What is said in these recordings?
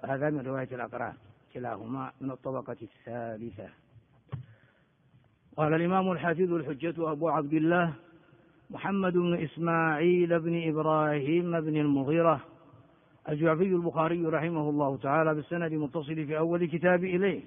هذا من رواية الأقران كلاهما من الطبقة الثالثة. قال الإمام الحافظ الحجة أبو عبد الله محمد بن إسماعيل بن إبراهيم بن المغيرة الجعفي البخاري رحمه الله تعالى بالسند المتصل في أول كتاب إليه.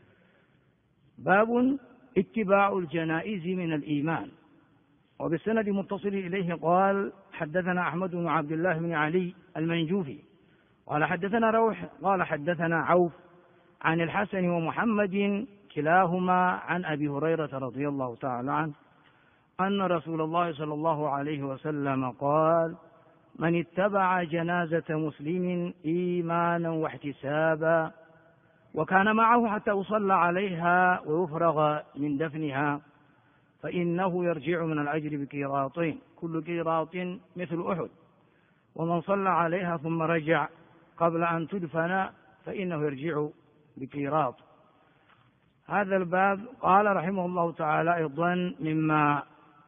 باب اتباع الجنائز من الإيمان. وبالسند المتصل إليه قال حدثنا أحمد بن عبد الله بن علي المنجوفي قال حدثنا روح قال حدثنا عوف عن الحسن ومحمد كلاهما عن أبي هريرة رضي الله تعالى عنه أن رسول الله صلى الله عليه وسلم قال من اتبع جنازة مسلم إيمانا واحتسابا وكان معه حتى يصلى عليها ويفرغ من دفنها فإنه يرجع من الأجر بقيراطين كل قيراط مثل أحد ومن صلى عليها ثم رجع قبل أن تدفن فإنه يرجع بقيراط. هذا الباب قال رحمه الله تعالى أيضا مما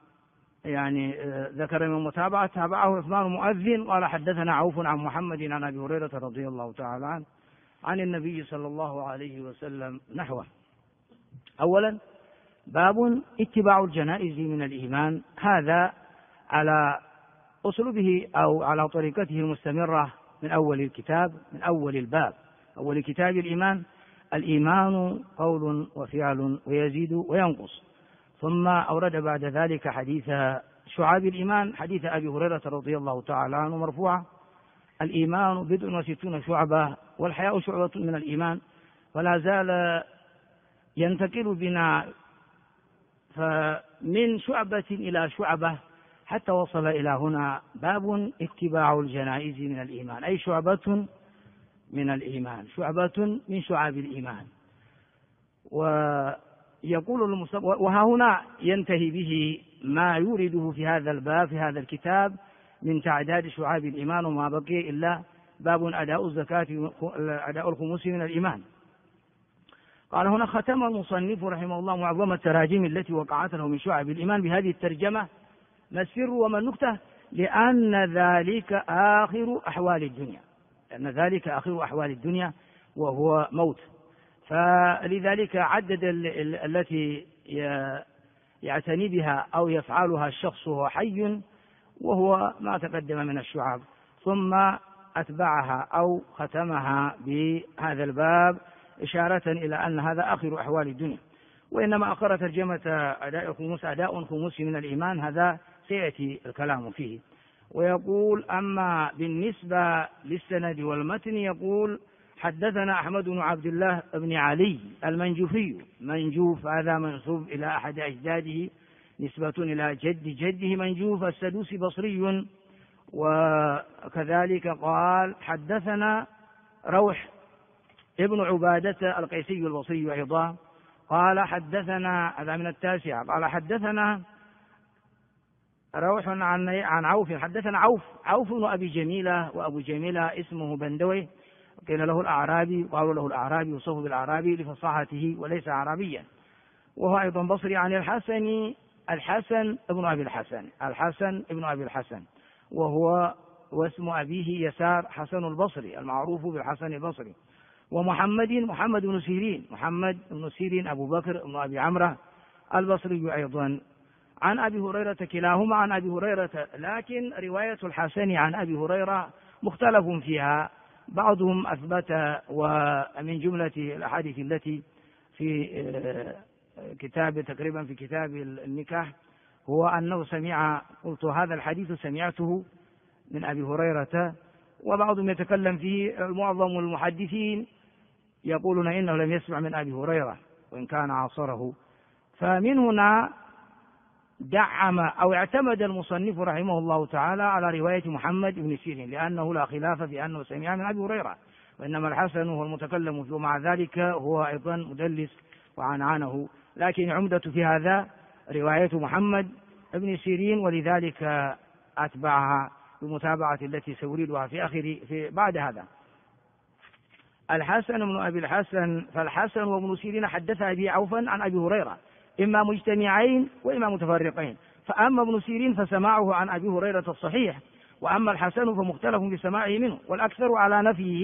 ذكر من متابعة تابعه عثمان مؤذن قال حدثنا عوف عن محمد عن أبي هريرة رضي الله تعالى عنه عن النبي صلى الله عليه وسلم نحوه. أولا باب اتباع الجنائز من الإيمان، هذا على أسلوبه أو على طريقته المستمرة من أول الكتاب من أول الباب أول كتاب الإيمان. الإيمان قول وفعل ويزيد وينقص، ثم أورد بعد ذلك حديث شعاب الإيمان حديث أبي هريرة رضي الله تعالى عنه مرفوعا الإيمان 60 شعبة والحياء شعبة من الإيمان، ولا زال ينتقل بنا فمن شعبة إلى شعبة حتى وصل إلى هنا باب اتباع الجنائز من الإيمان، أي شعبة من الإيمان شعبة من شعاب الإيمان. ويقول وها هنا ينتهي به ما يورده في هذا الباب في هذا الكتاب من تعداد شعاب الإيمان، وما بقي إلا باب أداء الزكاة أداء الخمس من الإيمان. قال هنا ختم المصنف رحمه الله معظم التراجم التي وقعت له من شعب الإيمان بهذه الترجمة ما السر وما النكتة، لأن ذلك آخر أحوال الدنيا وهو موت، فلذلك عدد التي يعتني بها أو يفعلها الشخص وهو حي وهو ما تقدم من الشعاب، ثم أتبعها أو ختمها بهذا الباب إشارة إلى أن هذا آخر أحوال الدنيا. وإنما أقر ترجمة أداء الخمس من الإيمان هذا سيأتي الكلام فيه. ويقول أما بالنسبة للسند والمتن يقول حدثنا أحمد بن عبد الله بن علي المنجوفي، منجوف هذا منسوب إلى أحد أجداده نسبة إلى جده منجوف السدوسي بصري. وكذلك قال حدثنا روح ابن عبادة القيسي البصري أيضا قال حدثنا هذا من التاسعة قال حدثنا روح عن عوف حدثنا عوف بن أبي جميلة، وأبو جميلة اسمه بندوي قيل له الأعرابي قالوا له الأعرابي وصفه بالأعرابي لفصاحته وليس أعرابيا، وهو أيضا بصري عن الحسن ابن أبي الحسن وهو واسم أبيه يسار حسن البصري المعروف بالحسن البصري. ومحمد بن سيرين أبو بكر بن أبي عمرو البصري أيضا عن أبي هريرة كلاهما عن أبي هريرة، لكن رواية الحسن عن أبي هريرة مختلف فيها، بعضهم أثبت ومن جملة الأحاديث التي في كتاب تقريبا في كتاب النكاح هو أنه قلت هذا الحديث سمعته من أبي هريرة، وبعضهم يتكلم فيه معظم المحدثين يقولون إنه لم يسمع من أبي هريرة وإن كان عاصره. فمن هنا دعم أو اعتمد المصنف رحمه الله تعالى على رواية محمد بن سيرين، لأنه لا خلاف في أنه سمع من أبي هريرة، وإنما الحسن هو المتكلم فيه، ومع ذلك هو أيضا مدلس وعنعنه، لكن عمدة في هذا رواية محمد بن سيرين، ولذلك أتبعها بمتابعة التي سأريدها في بعد هذا. الحسن بن أبي الحسن، فالحسن وابن سيرين حدث أبي عوفا عن أبي هريرة إما مجتمعين وإما متفرقين، فأما ابن سيرين فسماعه عن أبي هريرة الصحيح، وأما الحسن فمختلف في سماعه منه، والأكثر على نفيه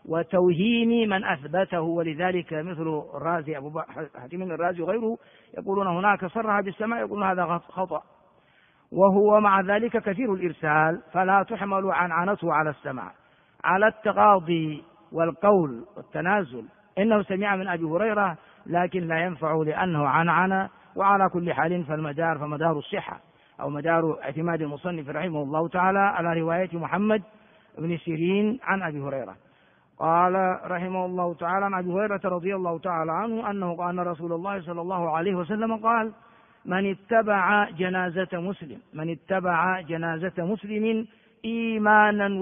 وتوهيم من أثبته. ولذلك مثل الرازي أبو حاتم الرازي وغيره يقولون هناك صرح بالسماع، يقولون هذا خطأ، وهو مع ذلك كثير الإرسال، فلا تحمل عنعنته على السماع، على التقاضي والقول والتنازل إنه سمع من أبي هريرة لكن لا ينفع لأنه عنعن. وعلى كل حال فمدار الصحة أو مدار اعتماد المصنف رحمه الله تعالى على رواية محمد بن سيرين عن أبي هريرة. قال رحمه الله تعالى عن أبي هريرة رضي الله تعالى عنه أنه قال أن رسول الله صلى الله عليه وسلم قال: من اتبع جنازة مسلم إيمانا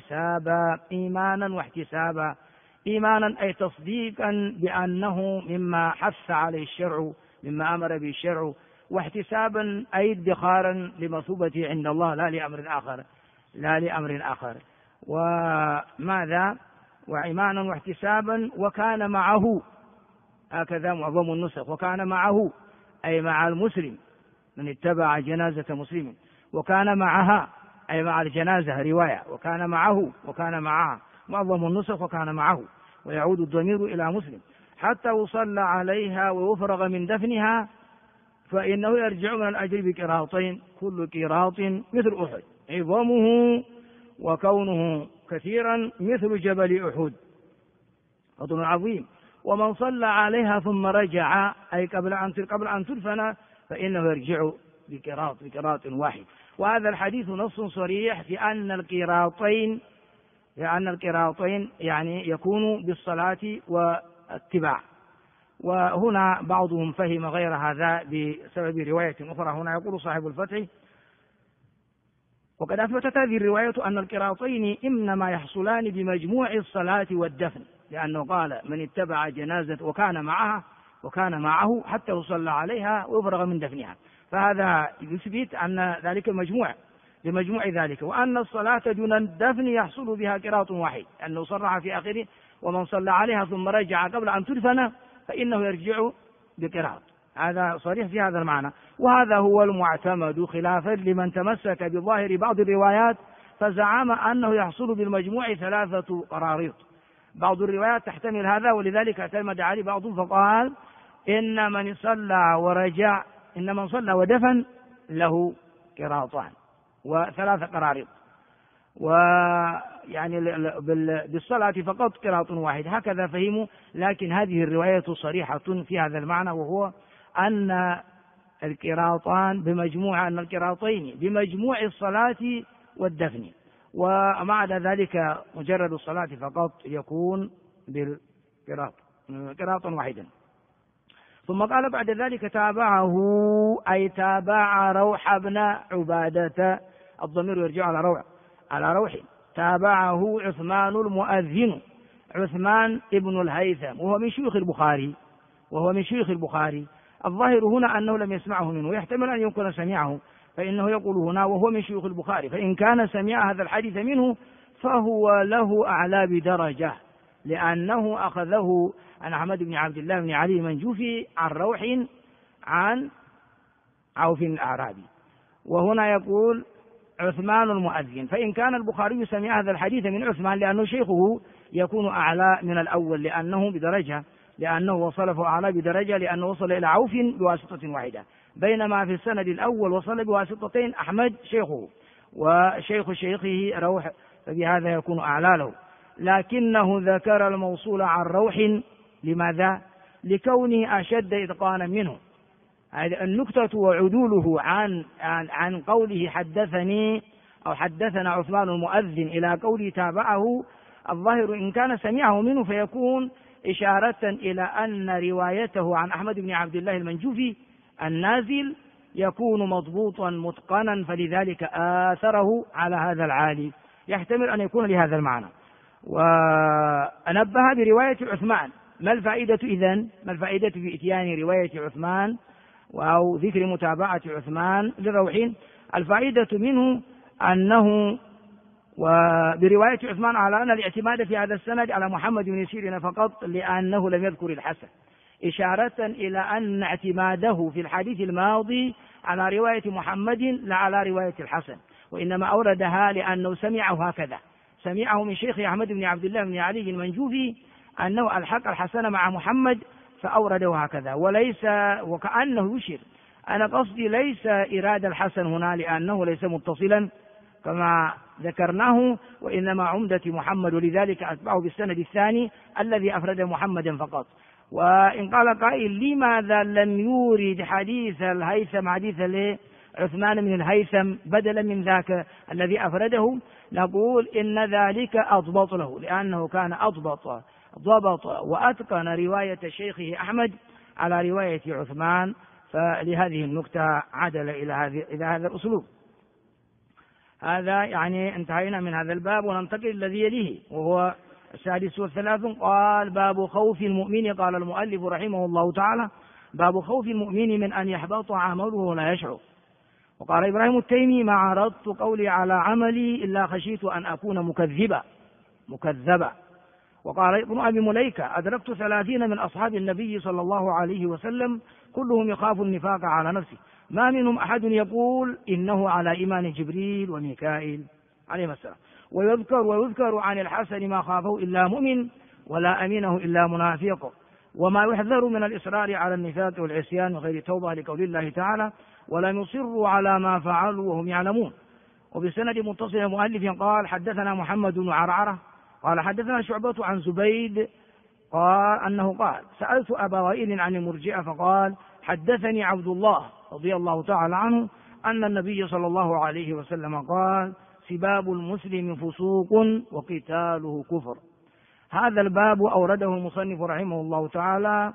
واحتسابا، إيمانا أي تصديقا بأنه مما حث عليه الشرع، مما أمر به الشرع، واحتسابا أي ادخارا لمثوبته عند الله لا لأمر آخر. وماذا؟ وإيمانا واحتسابا وكان معه، هكذا معظم النسخ، وكان معه أي مع المسلم، من اتبع جنازة مسلم، وكان معها أي مع الجنازة رواية، وكان معها معظم النسخ وكان معه، ويعود الضمير إلى مسلم، حتى يصلى عليها ويفرغ من دفنها فإنه يرجع من الأجر بقيراطين، كل قيراط مثل أحد، عظمه وكونه كثيرا مثل جبل أحد، فضل عظيم. ومن صلى عليها ثم رجع أي قبل أن تدفن فإنه يرجع بقيراط واحد. وهذا الحديث نص صريح في أن القيراطين يعني يكون بالصلاة والاتباع. وهنا بعضهم فهم غير هذا بسبب رواية أخرى. هنا يقول صاحب الفتح: وقد أثبتت هذه الرواية أن القيراطين إنما يحصلان بمجموع الصلاة والدفن، لأنه قال: من اتبع جنازة وكان معه حتى يصلى عليها ويفرغ من دفنها، فهذا يثبت أن ذلك بمجموع ذلك، وأن الصلاة دون الدفن يحصل بها قيراط واحد، أنه صرح في آخره: ومن صلى عليها ثم رجع قبل أن تدفن فإنه يرجع بقيراط. هذا صريح في هذا المعنى، وهذا هو المعتمد خلافا لمن تمسك بظاهر بعض الروايات فزعم أنه يحصل بالمجموع 3 قراريط. بعض الروايات تحتمل هذا، ولذلك اعتمد عليه بعضهم فقال: إن من صلى ودفن له قيراطان و3 قراريط، ويعني بالصلاة فقط قيراط واحد، هكذا فهموا. لكن هذه الرواية صريحة في هذا المعنى، وهو أن القيراطين بمجموع الصلاة والدفن، ومع ذلك مجرد الصلاة فقط يكون قيراط واحدا. ثم قال بعد ذلك: تابعه أي تابع روح بن عبادة، الضمير يرجع على روح. تابعه عثمان المؤذن، عثمان ابن الهيثم، وهو من شيوخ البخاري. الظاهر هنا أنه لم يسمعه منه، ويحتمل أن يكون سمعه، فإنه يقول هنا: وهو من شيوخ البخاري، فإن كان سمع هذا الحديث منه فهو له أعلى بدرجة، لأنه أخذه عن أحمد بن عبد الله بن علي المنجوفي عن روح عن عوف الأعرابي. وهنا يقول عثمان المؤذن، فإن كان البخاري سمع هذا الحديث من عثمان لأنه شيخه يكون أعلى من الأول، لأنه وصله أعلى بدرجة، لأنه وصل إلى عوف بواسطة واحدة، بينما في السند الأول وصل بواسطتين، أحمد شيخه وشيخ شيخه روح، فبهذا يكون أعلى له. لكنه ذكر الموصول عن روح، لماذا؟ لكونه أشد إتقانا منه. هذه النكتة وعدوله عن قوله حدثني أو حدثنا عثمان المؤذن إلى قوله تابعه، الظاهر إن كان سمعه منه فيكون إشارة إلى أن روايته عن أحمد بن عبد الله المنجوفي النازل يكون مضبوطا متقنا، فلذلك آثره على هذا العالي، يحتمل أن يكون لهذا المعنى. وأنبه برواية عثمان. ما الفائدة إذن؟ ما الفائدة في إتيان رواية عثمان أو ذكر متابعة عثمان للروحين؟ الفائدة منه أنه وبرواية عثمان على أن الاعتماد في هذا السند على محمد بن سيرين فقط، لأنه لم يذكر الحسن، إشارة إلى أن اعتماده في الحديث الماضي على رواية محمد لا على رواية الحسن، وإنما أوردها لأنه سمعه من شيخه أحمد بن عبد الله بن علي المنجوفي أنه ألحق الحسن مع محمد فأورده هكذا، وليس وكأنه يشير. أنا قصدي ليس إرادة الحسن هنا لأنه ليس متصلا كما ذكرناه، وإنما عمدة محمد، ولذلك أتبعه بالسند الثاني الذي أفرد محمدا فقط. وإن قال قائل لماذا لم يورد حديث الهيثم، حديث عثمان بن الهيثم بدلا من ذاك الذي أفرده، نقول إن ذلك أضبط له، لأنه كان ضبط وأتقن رواية شيخه أحمد على رواية عثمان، فلهذه النكتة عدل إلى هذا الأسلوب. هذا يعني انتهينا من هذا الباب، وننتقل الذي يليه وهو 36. قال باب خوف المؤمن. قال المؤلف رحمه الله تعالى باب خوف المؤمن من أن يحبط عمله ولا يشعر. وقال إبراهيم التيمي ما عرضت قولي على عملي إلا خشيت أن أكون مكذبا. وقال ابن أبي مليكة أدركت 30 من أصحاب النبي صلى الله عليه وسلم كلهم يخاف النفاق على نفسه، ما منهم أحد يقول إنه على إيمان جبريل وميكائيل عليهما السلام. ويذكر عن الحسن ما خافه إلا مؤمن ولا أمينه إلا منافق، وما يحذر من الإصرار على النفاق والعصيان وغير توبة، لقول الله تعالى ولم يصروا على ما فعلوا وهم يعلمون. وبسند متصل المؤلف قال حدثنا محمد بن عرعرة قال حدثنا شعبة عن زبيد قال أنه قال سألت أبا وائل عن المرجئة فقال حدثني عبد الله رضي الله تعالى عنه أن النبي صلى الله عليه وسلم قال سباب المسلم فسوق وقتاله كفر. هذا الباب أورده المصنف رحمه الله تعالى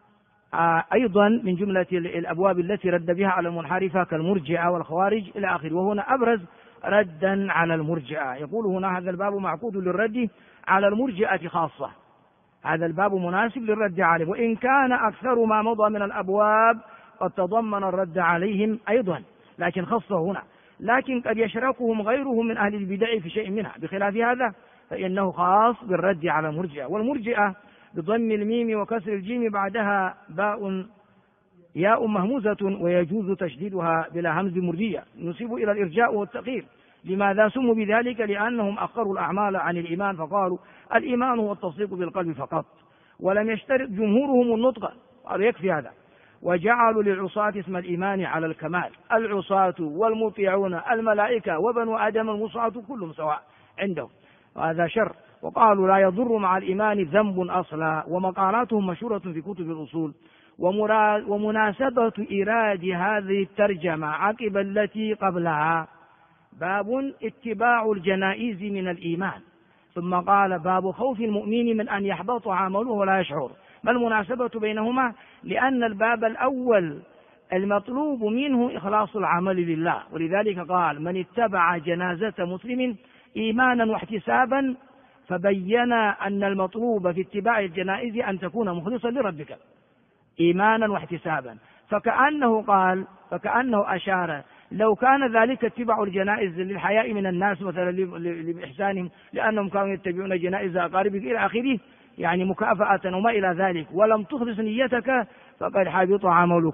أيضا من جملة الأبواب التي رد بها على المنحرفة كالمرجئة والخوارج إلى آخره، وهنا أبرز ردا على المرجئة. يقول هنا هذا الباب معقود للرد على المرجئة خاصة، هذا الباب مناسب للرد عليه، وإن كان أكثر ما مضى من الأبواب قد تضمن الرد عليهم أيضا، لكن خصه هنا. لكن قد يشركهم غيرهم من أهل البدع في شيء منها، بخلاف هذا فإنه خاص بالرد على المرجئة. والمرجئة بضم الميم وكسر الجيم بعدها ياء مهموزة، ويجوز تشديدها بلا همز مرجية، نسيب إلى الإرجاء والتأخير. لماذا سموا بذلك؟ لأنهم أخروا الأعمال عن الإيمان، فقالوا الإيمان هو التصديق بالقلب فقط، ولم يشترط جمهورهم النطق، قالوا يكفي هذا. وجعلوا للعصاة اسم الإيمان على الكمال، العصاة والمطيعون الملائكة وبنو آدم المصاة كلهم سواء عندهم، وهذا شر. وقالوا لا يضر مع الإيمان ذنب أصلا، ومقالاتهم مشهورة في كتب الأصول. ومناسبة إيراد هذه الترجمة عقب التي قبلها باب اتباع الجنائز من الإيمان، ثم قال باب خوف المؤمن من أن يحبط عمله ولا يشعر. ما المناسبة بينهما؟ لأن الباب الأول المطلوب منه إخلاص العمل لله، ولذلك قال من اتبع جنازة مسلم إيمانا واحتسابا، فبين أن المطلوب في اتباع الجنائز أن تكون مخلصا لربك إيمانا واحتسابا. فكأنه أشار لو كان ذلك اتباع الجنائز للحياء من الناس مثلا لإحسانهم، لأنهم كانوا يتبعون جنائز أقاربك إلى آخره، يعني مكافأة وما إلى ذلك، ولم تخلص نيتك فقد حبط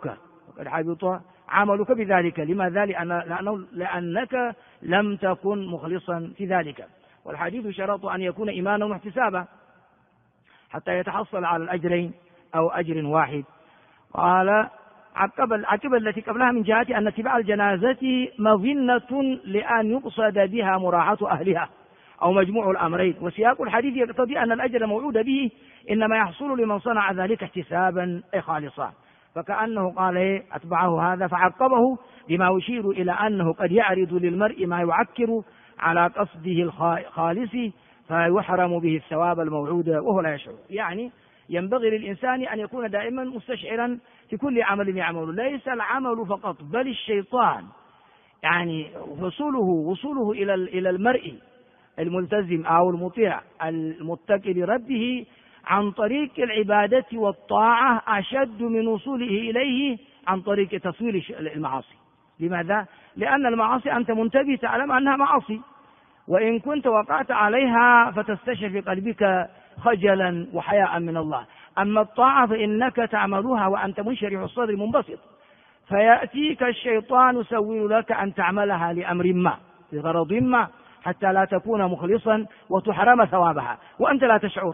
عملك بذلك. لماذا؟ لأنك لم تكن مخلصا في ذلك. والحديث شرط أن يكون إيمانا واحتسابا حتى يتحصل على الأجرين أو أجر واحد. قال عقب التي قبلها من جهة أن اتباع الجنازة مظنة لأن يقصد بها مراعاة أهلها أو مجموع الأمرين، وسياق الحديث يقتضي أن الأجر الموعود به إنما يحصل لمن صنع ذلك احتسابا خالصا. فكأنه قال أتبعه هذا فعقبه بما يشير إلى أنه قد يعرض للمرء ما يعكر على قصده الخالص فيحرم به الثواب الموعود وهو لا يشعر. يعني ينبغي للإنسان أن يكون دائما مستشعرا في كل عمل يعمله، ليس العمل فقط بل الشيطان، يعني وصوله إلى المرء الملتزم أو المطيع المتقي لربه عن طريق العبادة والطاعة أشد من وصوله إليه عن طريق تصوير المعاصي. لماذا؟ لأن المعاصي أنت منتبه تعلم أنها معاصي، وإن كنت وقعت عليها فتستشعر في قلبك خجلا وحياء من الله. أما الطاعة فإنك تعملها وأنت منشرح الصدر منبسط، فيأتيك الشيطان يسول لك أن تعملها لأمر ما لغرض ما، حتى لا تكون مخلصا وتحرم ثوابها وأنت لا تشعر.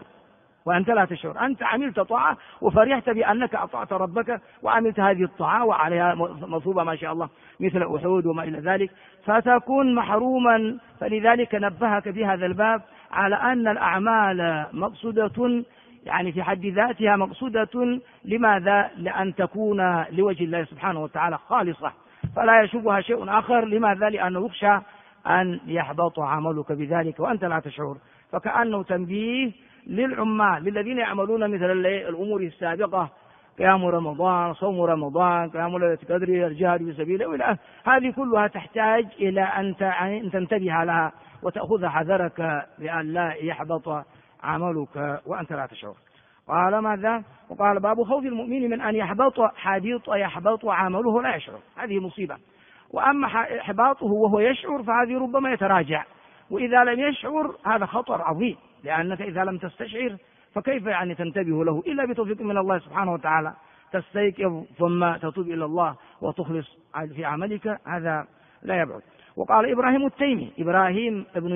أنت عملت طاعة وفرحت بأنك أطعت ربك وعملت هذه الطاعة وعليها مصوبة ما شاء الله مثل أحود وما إلى ذلك، فتكون محروما. فلذلك نبهك في هذا الباب على أن الأعمال مقصودة، يعني في حد ذاتها مقصودة. لماذا؟ لأن تكون لوجه الله سبحانه وتعالى خالصة، فلا يشوبها شيء آخر. لماذا؟ لأنه يخشى أن يحبط عملك بذلك وأنت لا تشعر. فكأنه تنبيه للعمال الذين يعملون مثل الأمور السابقة، قيام رمضان، صوم رمضان، قيام ليلة القدر، الجهاد في سبيله، هذه كلها تحتاج إلى أن تنتبه لها وتأخذ حذرك بأن لا يحبط عملك وأنت لا تشعر. قال ماذا؟ وقال باب خوف المؤمن من أن يحبط عمله لا يشعر. هذه مصيبة. وأما إحباطه وهو يشعر فهذه ربما يتراجع، وإذا لم يشعر هذا خطر عظيم، لأنك إذا لم تستشعر فكيف يعني تنتبه له إلا بتوفيق من الله سبحانه وتعالى. تستيقظ ثم تتوب إلى الله وتخلص في عملك، هذا لا يبعد. وقال إبراهيم التيمي، إبراهيم بن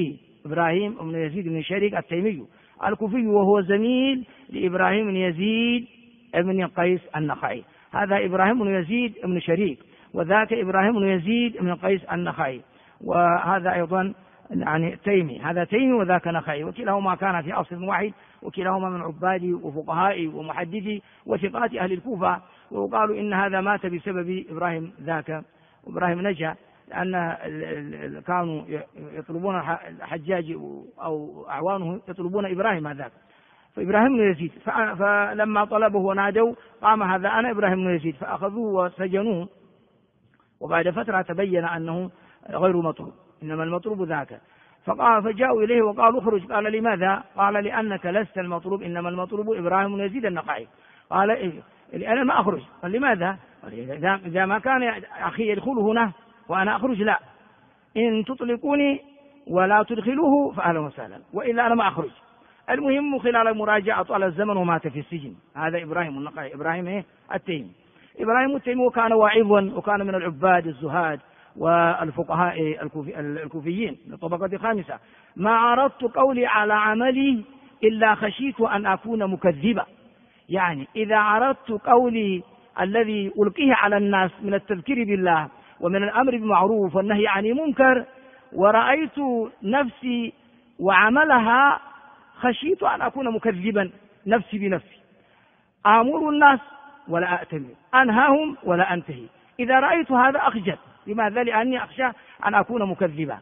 يزيد بن شريك التيمي الكوفي، وهو زميل لإبراهيم بن يزيد بن قيس النخعي. هذا إبراهيم بن يزيد بن شريك، وذاك إبراهيم بن يزيد بن قيس النخعي، وهذا أيضا يعني تيمي، هذا تيمي وذاك نخعي، وكلاهما كان في أصل واحد، وكلاهما من عبادي وفقهاء ومحدثي وثقات أهل الكوفة. وقالوا إن هذا مات بسبب إبراهيم ذاك، وإبراهيم نجا لأن كانوا يطلبون الحجاج أو أعوانه يطلبون إبراهيم ذاك، فإبراهيم بن يزيد، فلما طلبه ونادوا قام هذا أنا إبراهيم بن يزيد، فأخذوه وسجنوه. وبعد فترة تبين أنه غير مطلوب، إنما المطلوب ذاك. فجاءوا إليه وقالوا اخرج. قال لماذا؟ قال لأنك لست المطلوب، إنما المطلوب إبراهيم بن يزيد النخعي. قال إيه؟ أنا ما أخرج. قال لماذا؟ قال إذا ما كان أخي يدخل هنا وأنا أخرج لا، إن تطلقوني ولا تدخلوه فأهلا وسهلا، وإلا أنا ما أخرج. المهم خلال المراجعة طال الزمن ومات في السجن. هذا إبراهيم النخعي، إبراهيم التيمي. إبراهيم التيمي وكان واعظا، وكان من العباد الزهاد والفقهاء الكوفيين من الطبقة الخامسة. ما عرضت قولي على عملي إلا خشيت أن أكون مكذبا. يعني إذا عرضت قولي الذي ألقيه على الناس من التذكير بالله ومن الأمر بالمعروف والنهي عن المنكر، ورأيت نفسي وعملها، خشيت أن أكون مكذبا نفسي بنفسي، آمر الناس ولا أأتمر، أنهاهم ولا أنتهي. إذا رأيت هذا أخجل. لماذا؟ لأني أخشى أن أكون مكذبا.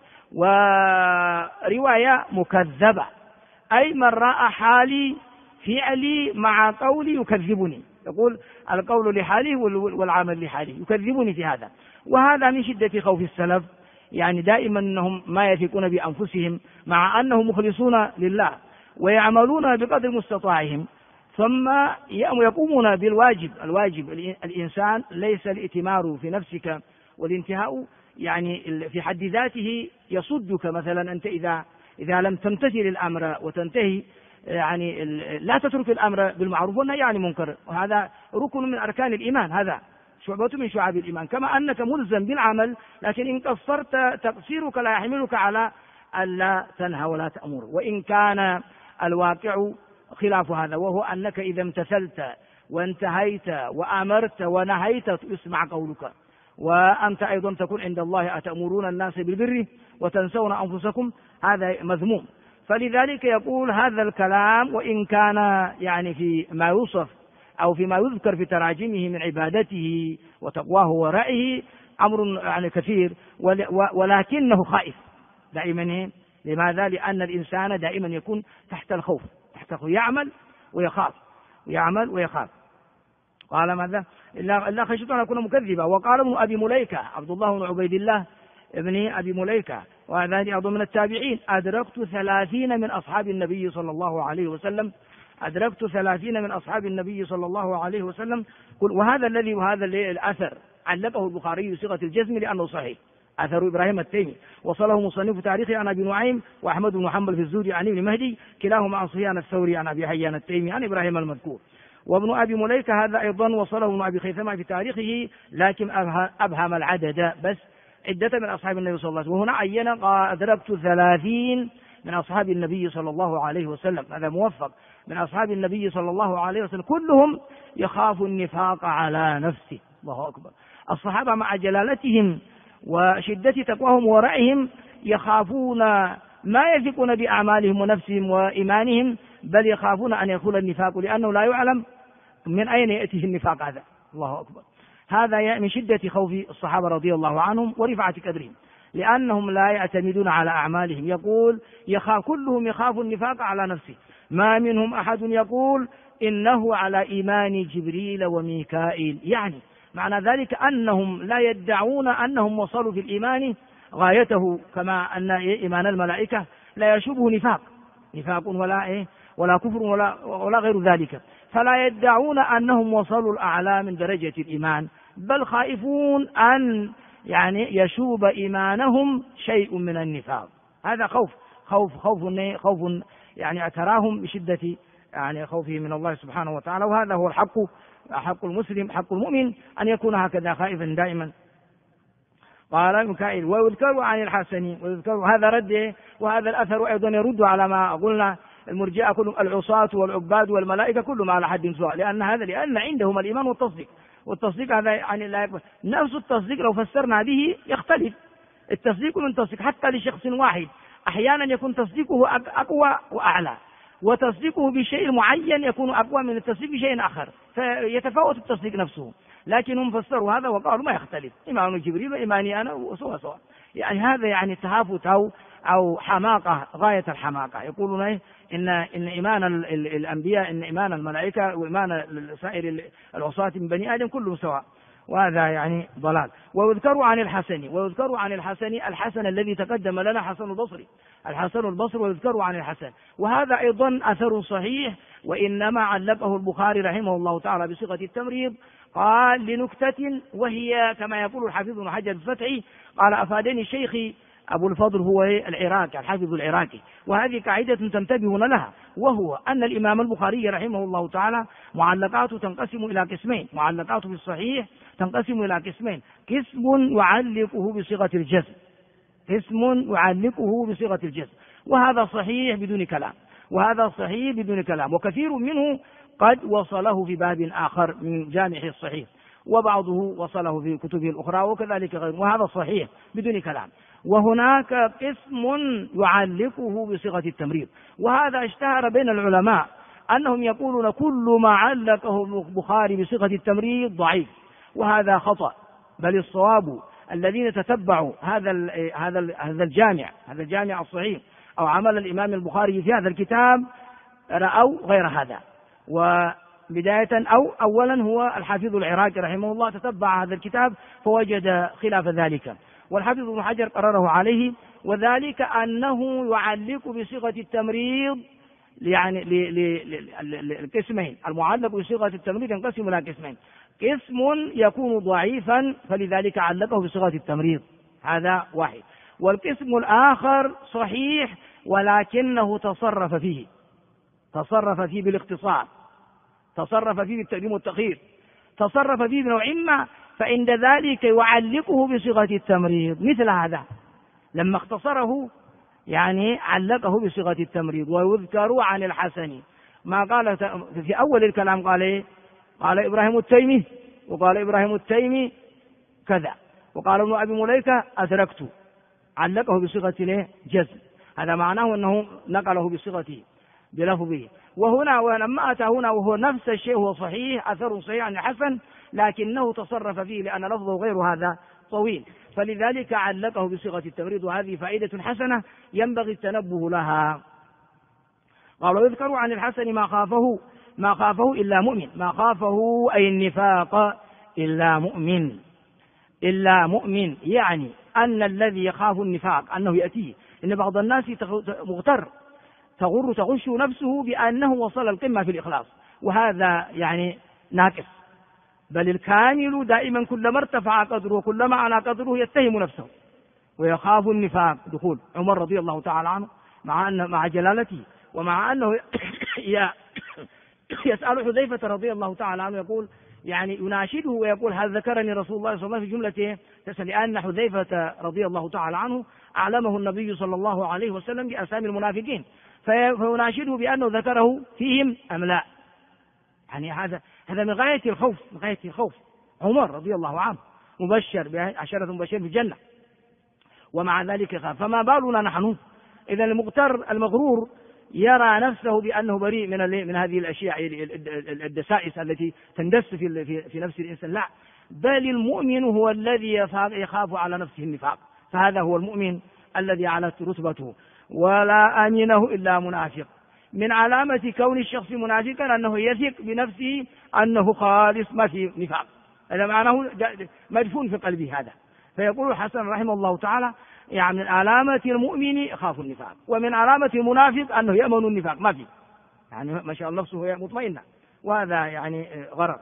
ورواية مكذبة، أي من رأى حالي فعلي مع قولي يكذبني، يقول القول لحالي والعمل لحالي، يكذبني في هذا. وهذا من شدة خوف السلف، يعني دائما أنهم ما يثقون بأنفسهم مع أنهم مخلصون لله ويعملون بقدر مستطاعهم، ثم يقومون بالواجب. الواجب الإنسان ليس الائتمار في نفسك والانتهاء يعني في حد ذاته يصدك. مثلا أنت إذا لم تمتثل الأمر وتنتهي، يعني لا تترك الأمر بالمعروف والنهي عن المنكر، وهذا ركن من أركان الإيمان، هذا شعبة من شعاب الإيمان. كما أنك ملزم بالعمل، لكن إن قصرت تقصيرك لا يحملك على ألا تنهى ولا تأمر، وإن كان الواقع خلاف هذا، وهو أنك إذا امتثلت وانتهيت وأمرت ونهيت يسمع قولك، وأنت أيضا تكون عند الله أتأمرون الناس بالبر وتنسون أنفسكم، هذا مذموم. فلذلك يقول هذا الكلام، وإن كان يعني في ما يوصف أو فيما يذكر في تراجمه من عبادته وتقواه ورائه أمر يعني كثير، ولكنه خائف دائما. لماذا؟ لأن الإنسان دائما يكون تحت الخوف، يعمل ويخاف. قال ماذا؟ إلا خشيت أن أكون مكذبا. وقال ابن أبي مليكة، عبد الله بن عبيد الله ابن أبي مليكة، وهذا أيضا من التابعين، أدركت 30 من أصحاب النبي صلى الله عليه وسلم. وهذا الأثر علقه البخاري صيغة الجزم لأنه صحيح، أثر إبراهيم التيمي، وصله مصنف تاريخه عن أبي نعيم وأحمد بن حنبل في الزهري عن ابن مهدي، كلاهما عن سفيان الثوري عن أبي حيان التيمي عن إبراهيم المذكور. وابن أبي مليكة هذا أيضا وصله ابن أبي خيثمة في تاريخه، لكن أبهم العدد بس، عدة من أصحاب النبي صلى الله عليه وسلم. وهنا عين قال أدركت 30 من أصحاب النبي صلى الله عليه وسلم، هذا موفق من أصحاب النبي صلى الله عليه وسلم كلهم يخاف النفاق على نفسه. الله أكبر. الصحابة مع جلالتهم وشدة تقواهم وورعهم يخافون ما يثقون بأعمالهم ونفسهم وإيمانهم، بل يخافون أن يدخل النفاق، لأنه لا يعلم من أين يأتيه النفاق هذا. الله أكبر. هذا من شدة خوف الصحابة رضي الله عنهم ورفعة قدرهم، لأنهم لا يعتمدون على أعمالهم. يقول كلهم يخاف النفاق على نفسه، ما منهم أحد يقول إنه على إيمان جبريل وميكائيل، يعني معنى ذلك أنهم لا يدعون أنهم وصلوا في الإيمان غايته، كما أن إيمان الملائكة لا يشبه نفاق ولا كفر ولا غير ذلك، فلا يدعون أنهم وصلوا الأعلى من درجة الإيمان، بل خائفون أن يشوب إيمانهم شيء من النفاق. هذا خوف اعتراهم بشدة خوفه من الله سبحانه وتعالى. وهذا هو حق المسلم، حق المؤمن أن يكون هكذا خائفا دائما. قال ميكائيل ويذكر عن الحسن، هذا رد، وهذا الأثر أيضا يرد على ما قلنا المرجئة كلهم العصاة والعباد والملائكة كلهم على حد سواء، لأن عندهم الإيمان والتصديق هذا لا يقبل. نفس التصديق لو فسرنا به يختلف، التصديق من تصديق حتى لشخص واحد أحيانا يكون تصديقه أقوى وأعلى، وتصديقه بشيء معين يكون أقوى من التصديق بشيء آخر، فيتفاوت التصديق نفسه. لكنهم فسروا هذا وقالوا ما يختلف، إيمان جبريل وإيماني أنا سواء. هذا تهافت أو حماقة غاية الحماقة. يقولون إن إيمان الأنبياء، إن إيمان الملائكة وإيمان سائر العصاة من بني آدم كلهم سواء، وهذا ضلال. ويذكر عن الحسن الذي تقدم لنا الحسن البصري ويذكر عن الحسن، وهذا أيضا أثر صحيح، وإنما علقه البخاري رحمه الله تعالى بصيغة التمريض. قال لنكتة، وهي كما يقول الحافظ بن حجر الفتح، قال أفادني شيخي أبو الفضل هو الحافظ العراقي، وهذه قاعدة تنتبهون لها، وهو أن الإمام البخاري رحمه الله تعالى معلقاته تنقسم إلى قسمين، معلقاته في الصحيح تنقسم إلى قسمين: قسم يعلقه بصيغة الجزم، وهذا صحيح بدون كلام، وكثير منه قد وصله في باب آخر من جامعه الصحيح، وبعضه وصله في كتبه الأخرى وكذلك غيره، وهذا صحيح بدون كلام. وهناك قسم يعلقه بصيغة التمريض، وهذا اشتهر بين العلماء أنهم يقولون كل ما علقه البخاري بصيغة التمريض ضعيف، وهذا خطأ، بل الصواب الذين تتبعوا هذا الجامع الصحيح أو عمل الإمام البخاري في هذا الكتاب رأوا غير هذا. وبداية أولا هو الحافظ العراقي رحمه الله تتبع هذا الكتاب فوجد خلاف ذلك، والحافظ ابن حجر قرره عليه، وذلك أنه يعلق بصيغة التمريض القسمين. المعلق بصيغة التمريض ينقسم إلى قسمين: قسم يكون ضعيفا فلذلك علقه بصيغة التمريض، هذا واحد، والقسم الآخر صحيح ولكنه تصرف فيه بالاختصار، تصرف فيه بالتقديم والتأخير، تصرف فيه بنوع ما، فعند ذلك يعلقه بصيغة التمريض. مثل هذا لما اختصره علقه بصيغة التمريض. ويذكر عن الحسن ما قال في أول الكلام، قال إبراهيم التيمي، وقال إبراهيم التيمي كذا، وقال ابن أبي مليكة أدركت، علقه بصيغة جزم، هذا معناه أنه نقله بصيغته بلفظه. وهنا ولما أتى هنا وهو نفس الشيء، هو صحيح، أثر صحيح عن الحسن، لكنه تصرف فيه لأن لفظه غير هذا طويل، فلذلك علقه بصيغة التمريض، وهذه فائدة حسنة ينبغي التنبه لها. قالوا يذكر عن الحسن ما خافه إلا مؤمن، ما خافه أي النفاق إلا مؤمن، يعني أن الذي يخاف النفاق أنه يأتيه، إن بعض الناس مغتر تغش نفسه بأنه وصل القمة في الإخلاص، وهذا ناقص، بل الكامل دائما كلما ارتفع قدره وكلما على قدره يتهم نفسه ويخاف النفاق دخول. عمر رضي الله تعالى عنه مع جلالته ومع أنه يسأل حذيفة رضي الله تعالى عنه يقول: يعني يناشده ويقول هل ذكرني رسول الله صلى الله عليه وسلم في جملته تسأل، لأن حذيفة رضي الله تعالى عنه أعلمه النبي صلى الله عليه وسلم بأسامي المنافقين، فيناشده بأنه ذكره فيهم أم لا. يعني هذا من غاية الخوف، من غاية الخوف. عمر رضي الله عنه مبشر بعشرة مبشرين في الجنة ومع ذلك خاف، فما بالنا نحن؟ إذا المغتر المغرور يرى نفسه بأنه بريء من هذه الأشياء الدسائس التي تندس في نفس الإنسان. لا، بل المؤمن هو الذي يخاف على نفسه النفاق، فهذا هو المؤمن الذي علت رتبته. ولا آمنه إلا منافق. من علامة كون الشخص منافقا أنه يثق بنفسه أنه خالص ما في نفاق، هذا معناه مدفون في قلبه هذا. فيقول الحسن رحمه الله تعالى يعني من علامة المؤمن خاف النفاق، ومن علامة المنافق أنه يأمن النفاق ما فيه، يعني ما شاء الله نفسه مطمئنة، وهذا يعني غرر.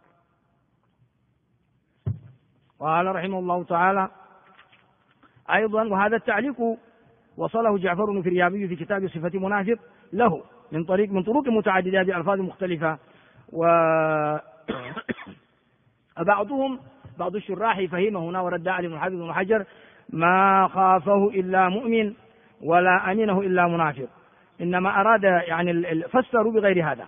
قال رحمه الله تعالى أيضا، وهذا التعليق وصله جعفر بن فريابي في كتاب صفة منافق له من طرق متعددة بألفاظ مختلفة. بعض الشراح فهم هنا ورد عليه الحافظ بن حجر ما خافه إلا مؤمن ولا أمنه إلا منافق، إنما أراد يعني فسروا بغير هذا.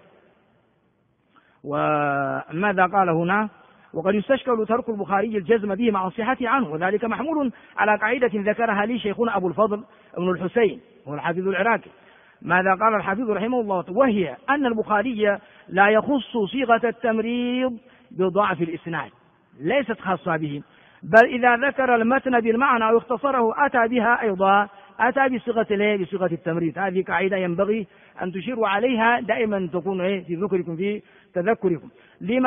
وماذا قال هنا؟ وقد يستشكل ترك البخاري الجزم به مع صحته عنه، وذلك محمول على قاعدة ذكرها لي شيخنا أبو الفضل ابن الحسين هو الحافظ العراقي. ماذا قال الحافظ رحمه الله؟ وهي أن البخاري لا يخص صيغة التمريض بضعف الإسناد، ليست خاصة به، بل إذا ذكر المتن بالمعنى أو اختصره أتى بها أيضا، أتى بصيغة التمريض. هذه قاعدة ينبغي أن تشيروا عليها دائما، تكون في ذكركم في تذكركم لما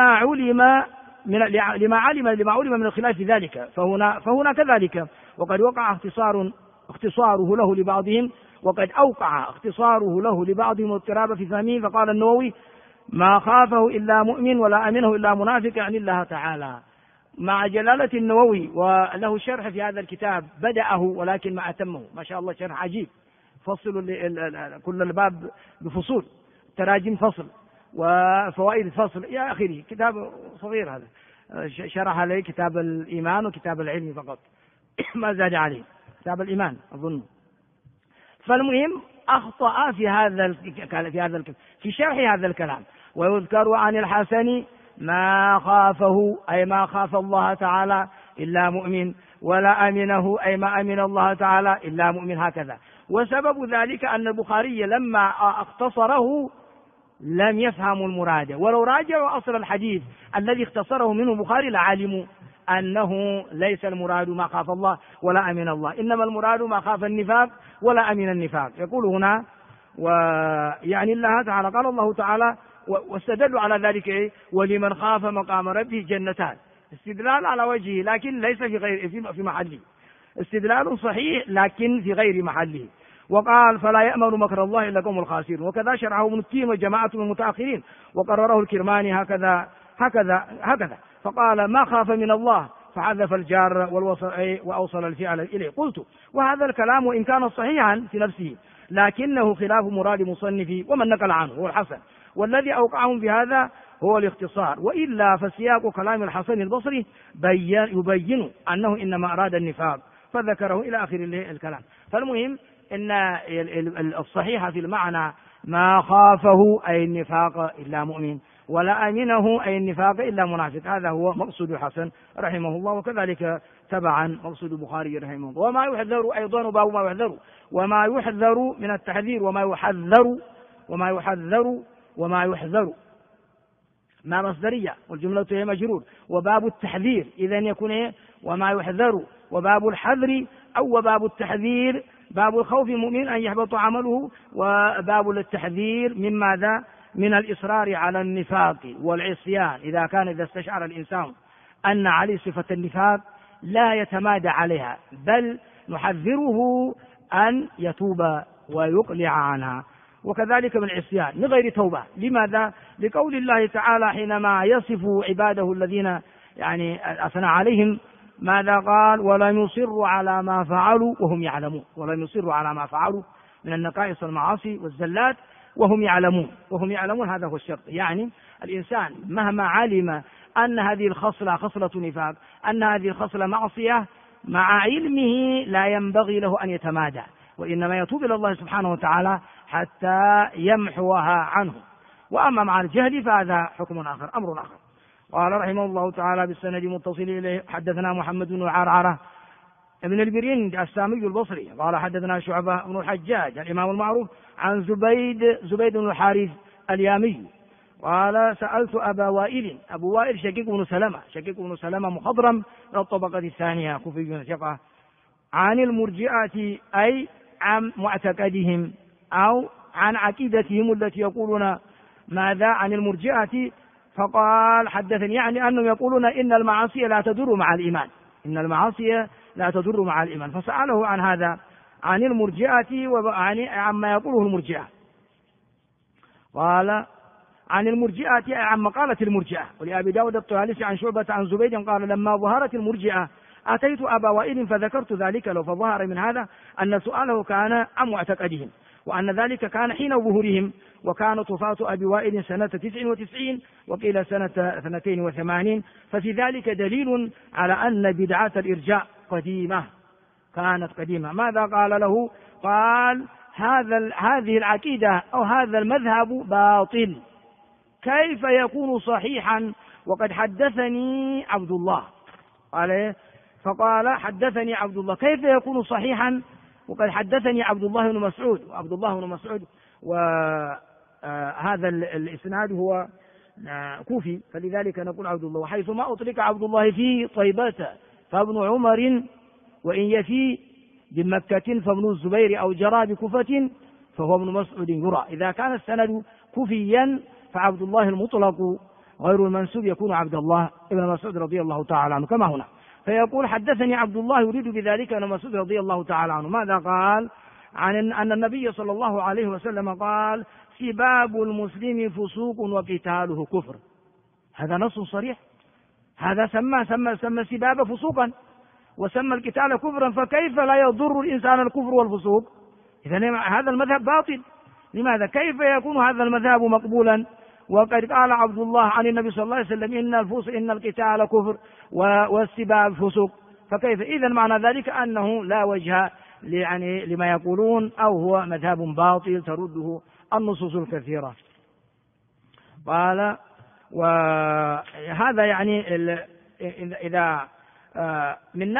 علم من الخلاف في ذلك. فهنا كذلك، وقد وقع اختصاره له لبعضهم، وقد أوقع اختصاره له لبعضهم اضطراب في فهمه. فقال النووي ما خافه إلا مؤمن ولا أمنه إلا منافق، يعني الله تعالى. مع جلالة النووي وله شرح في هذا الكتاب بدأه ولكن ما أتمه، ما شاء الله شرح عجيب، فصل كل الباب بفصول، تراجم فصل وفوائد فصل إلى آخره. كتاب صغير هذا، شرح عليه كتاب الإيمان وكتاب العلم فقط ما زاد عليه، كتاب الإيمان أظن. فالمهم أخطأ في شرح هذا الكلام. ويذكر عن الحسن ما خافه أي ما خاف الله تعالى إلا مؤمن، ولا أمنه أي ما أمن الله تعالى إلا مؤمن، هكذا. وسبب ذلك أن البخاري لما اختصره لم يفهموا المراد، ولو راجعوا أصل الحديث الذي اختصره منه البخاري لعلموا أنه ليس المراد ما خاف الله ولا أمن الله، إنما المراد ما خاف النفاق ولا أمن النفاق. يقول هنا ويعني الله تعالى قال الله تعالى واستدلوا على ذلك ولمن خاف مقام ربه جنتان، استدلال على وجهه لكن ليس في محله، استدلال صحيح لكن في غير محله. وقال فلا يأمن مكر الله إلا قوم الخاسرون، وكذا شرعه ابن التيم وجماعة من المتأخرين، وقرره الكرماني هكذا. فقال ما خاف من الله فحذف الجار وأوصل الفعل إليه. قلت وهذا الكلام وإن كان صحيحا في نفسه لكنه خلاف مراد مصنفه ومن نقل عنه هو الحسن، والذي أوقعهم بهذا هو الاختصار، وإلا فسياق كلام الحسن البصري يبين أنه إنما أراد النفاق فذكره إلى آخر الكلام. فالمهم إن الصحيح في المعنى ما خافه أي النفاق إلا مؤمن، ولا أمنه أي النفاق إلا منافق. هذا هو مقصود الحسن رحمه الله، وكذلك تبعا مقصود البخاري رحمه الله. وما يحذر أيضا باب وما يحذر من التحذير وما يحذر ما مصدرية والجملة هي مجرور، وباب التحذير إذن يكون وما يحذر، وباب الحذر أو وباب التحذير باب الخوف المؤمن أن يحبط عمله، وباب التحذير من ماذا؟ من الإصرار على النفاق والعصيان إذا استشعر الإنسان أن عليه صفة النفاق لا يتمادى عليها، بل نحذره أن يتوب ويقلع عنها. وكذلك من العصيان من غير توبة. لماذا؟ لقول الله تعالى حينما يصف عباده الذين يعني أثنى عليهم ماذا قال؟ ولم يصروا على ما فعلوا وهم يعلمون، من النقائص والمعاصي والزلات وهم يعلمون. هذا هو الشرط، يعني الإنسان مهما علم أن هذه الخصلة خصلة نفاق، أن هذه الخصلة معصية، مع علمه لا ينبغي له أن يتمادى، وإنما يتوب إلى الله سبحانه وتعالى حتى يمحوها عنه. وأما مع الجهل فهذا حكم آخر، أمر آخر. قال رحمه الله تعالى بالسند متصل إليه: حدثنا محمد بن عرعرة ابن البريند السامي البصري قال حدثنا شعبة بن الحجاج الإمام المعروف عن زبيد بن الحارث اليامي قال: سألت أبا وائل، أبو وائل شقيق بن سلمة مخضرم من الطبقة الثانية، كوفي ثقة، عن المرجئة، أي عن معتقدهم أو عن عقيدتهم التي يقولون ماذا عن المرجئة. فقال: حدثني، يعني أنهم يقولون إن المعاصي لا تضر مع الإيمان، إن المعاصي لا تضر مع الإيمان. فسأله عن هذا، عن المرجئة عما يقوله المرجئة. قال: عن المرجئة عن مقالة المرجئة. ولأبي داود الطيالسي عن شعبة عن زبيد قال: لما ظهرت المرجئة أتيت أبا وائل فذكرت ذلك له، فظهر من هذا أن سؤاله كان عن معتقدهم، وأن ذلك كان حين ظهورهم، وكانت وفاة أبي وائل سنة 99 وقيل سنة 82، ففي ذلك دليل على أن بدعة الإرجاء قديمة، كانت قديمة. ماذا قال له؟ قال: هذه العقيدة أو هذا المذهب باطل، كيف يكون صحيحا وقد حدثني عبد الله؟ قال: فقال: حدثني عبد الله، كيف يكون صحيحا وقد حدثني عبد الله بن مسعود؟ وعبد الله بن مسعود وهذا الإسناد هو كوفي، فلذلك نقول عبد الله. وحيث ما أطلق عبد الله في طيبة فابن عمر، وإن يفي بمكة فابن الزبير أو جرى بكفة فهو ابن مسعود يرى. إذا كان السند كوفيا فعبد الله المطلق غير المنسوب يكون عبد الله ابن مسعود رضي الله تعالى عنه، كما هنا. فيقول: حدثني عبد الله، يريد بذلك ابن مسعود رضي الله تعالى عنه. ماذا قال؟ عن أن النبي صلى الله عليه وسلم قال: سباب المسلم فسوق وقتاله كفر. هذا نص صريح، هذا سمى سباب فسوقا وسمى القتال كفرا، فكيف لا يضر الإنسان الكفر والفسوق؟ إذن هذا المذهب باطل. لماذا؟ كيف يكون هذا المذهب مقبولا وقد قال عبد الله عن النبي صلى الله عليه وسلم إن القتال كفر والسباب فسوق؟ فكيف؟ إذن معنى ذلك أنه لا وجه لما يقولون، أو هو مذهب باطل ترده النصوص الكثيرة. قال: وهذا يعني إذا من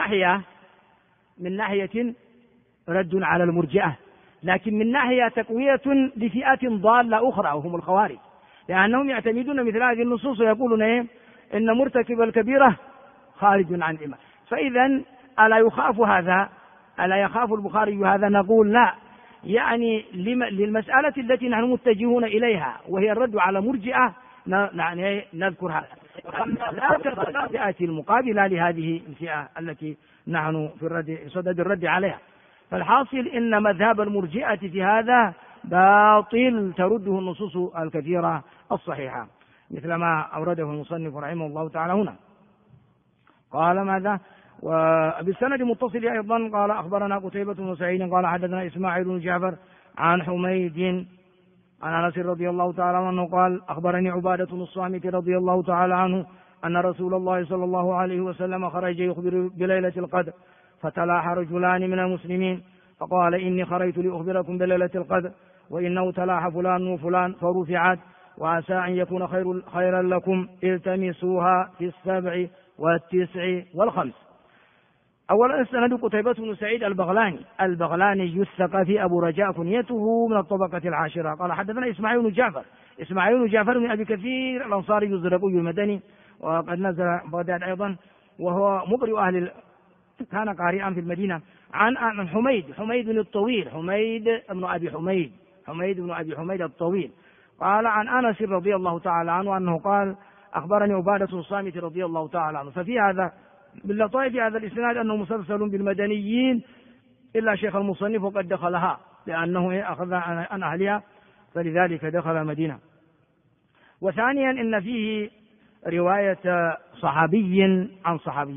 ناحية رد على المرجئة، لكن من ناحية تقوية لفئة ضالة أخرى وهم الخوارج، لأنهم يعتمدون مثل هذه النصوص ويقولون إن مرتكب الكبيرة خارج عن الإيمان. فإذا ألا يخاف هذا؟ ألا يخاف البخاري هذا؟ نقول لا، يعني للمسألة التي نحن متجهون إليها وهي الرد على مرجئة نذكر هذا، لا تأتي المقابلة لهذه الفئة التي نحن في صدد الرد عليها. فالحاصل إن مذهب المرجئة في هذا باطل ترده النصوص الكثيرة الصحيحة، مثل ما أورده المصنف رحمه الله تعالى هنا. قال: ماذا؟ وبالسند متصل أيضا قال: أخبرنا قتيبة بن سعيد قال حدثنا إسماعيل بن جعفر عن حميد عن أنس رضي الله تعالى عنه قال: أخبرني عبادة بن الصامت رضي الله تعالى عنه أن رسول الله صلى الله عليه وسلم خرج يخبر بليلة القدر، فتلاح رجلان من المسلمين فقال: إني خرجت لأخبركم بليلة القدر، وإنه تلاح فلان وفلان فرفعت، وعسى أن يكون خيرا لكم، التمسوها في 7 و9 و5. أولا السند قتيبة بن سعيد البغلاني الثقفي أبو رجاء كنيته من الطبقة 10. قال: حدثنا إسماعيل بن جعفر من أبي كثير الأنصاري الزرقي المدني، وقد نزل بغداد أيضا، وهو مقرئ كان قارئا في المدينة. عن حميد بن الطويل، حميد بن أبي حميد الطويل، قال: عن أنس رضي الله تعالى عنه أنه قال: أخبرني عبادة بن الصامت رضي الله تعالى عنه. ففي هذا باللطائف هذا الإسناد أنه مسلسل بالمدنيين، إلا شيخ المصنف وقد دخلها لأنه أخذ عن أهلها فلذلك دخل المدينة. وثانيا إن فيه رواية صحابي عن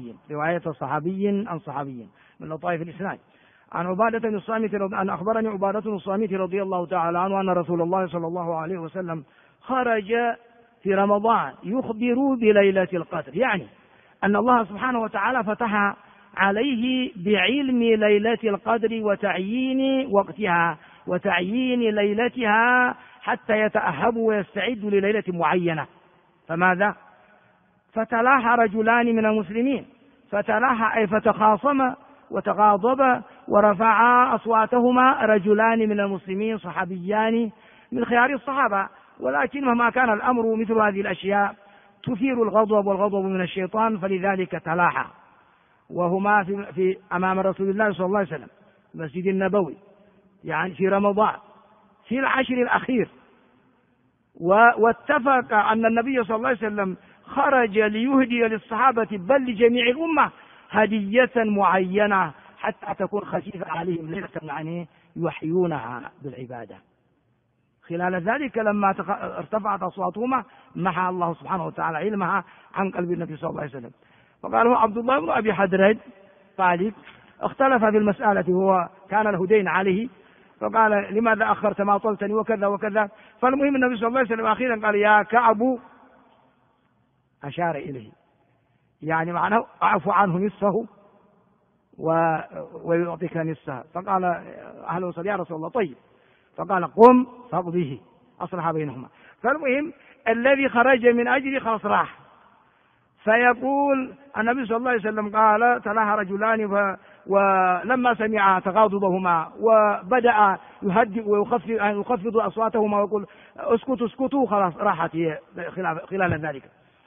صحابي من لطائف الإسناد. عن عبادة بن الصامت أن أخبرني عبادة بن الصامت رضي الله تعالى عنه أن رسول الله صلى الله عليه وسلم خرج في رمضان يخبر بليلة القدر، يعني أن الله سبحانه وتعالى فتح عليه بعلم ليلة القدر وتعيين وقتها وتعيين ليلتها حتى يتأهب ويستعد لليلة معينة. فماذا؟ فتلاحى رجلان من المسلمين، فتلاحى أي فتخاصم وتغاضب ورفعا أصواتهما رجلان من المسلمين صحابيان من خيار الصحابة، ولكن مهما كان الأمر مثل هذه الأشياء تثير الغضب، والغضب من الشيطان، فلذلك تلاحى وهما في أمام رسول الله صلى الله عليه وسلم المسجد النبوي، يعني في رمضان في العشر الأخير، واتفق أن النبي صلى الله عليه وسلم خرج ليهدي للصحابة بل لجميع الأمة هدية معينة حتى تكون خفيفة عليهم ليلة يعني يحيونها بالعبادة. خلال ذلك لما ارتفعت أصواتهما محى الله سبحانه وتعالى علمها عن قلب النبي صلى الله عليه وسلم. فقال هو عبد الله بن أبي حدرج طالب اختلف في المسألة، هو كان له دين عليه، فقال لماذا أخرت ما طلتني وكذا وكذا. فالمهم النبي صلى الله عليه وسلم أخيرا قال يا كعب، أشار إليه يعني معناه أعفو عنه نصفه ويعطيك نصفه. فقال أهل وصل يا رسول الله طيب، فقال قم فاقضيه، أصلح بينهما. فالمهم الذي خرج من أجل خلاص راح. فيقول النبي صلى الله عليه وسلم قال تلاها رجلان ولما سمع تغاضبهما وبدأ يهدئ ويخفض أصواتهما ويقول اسكتوا اسكتوا، خلاص راحت هي خلال ذلك.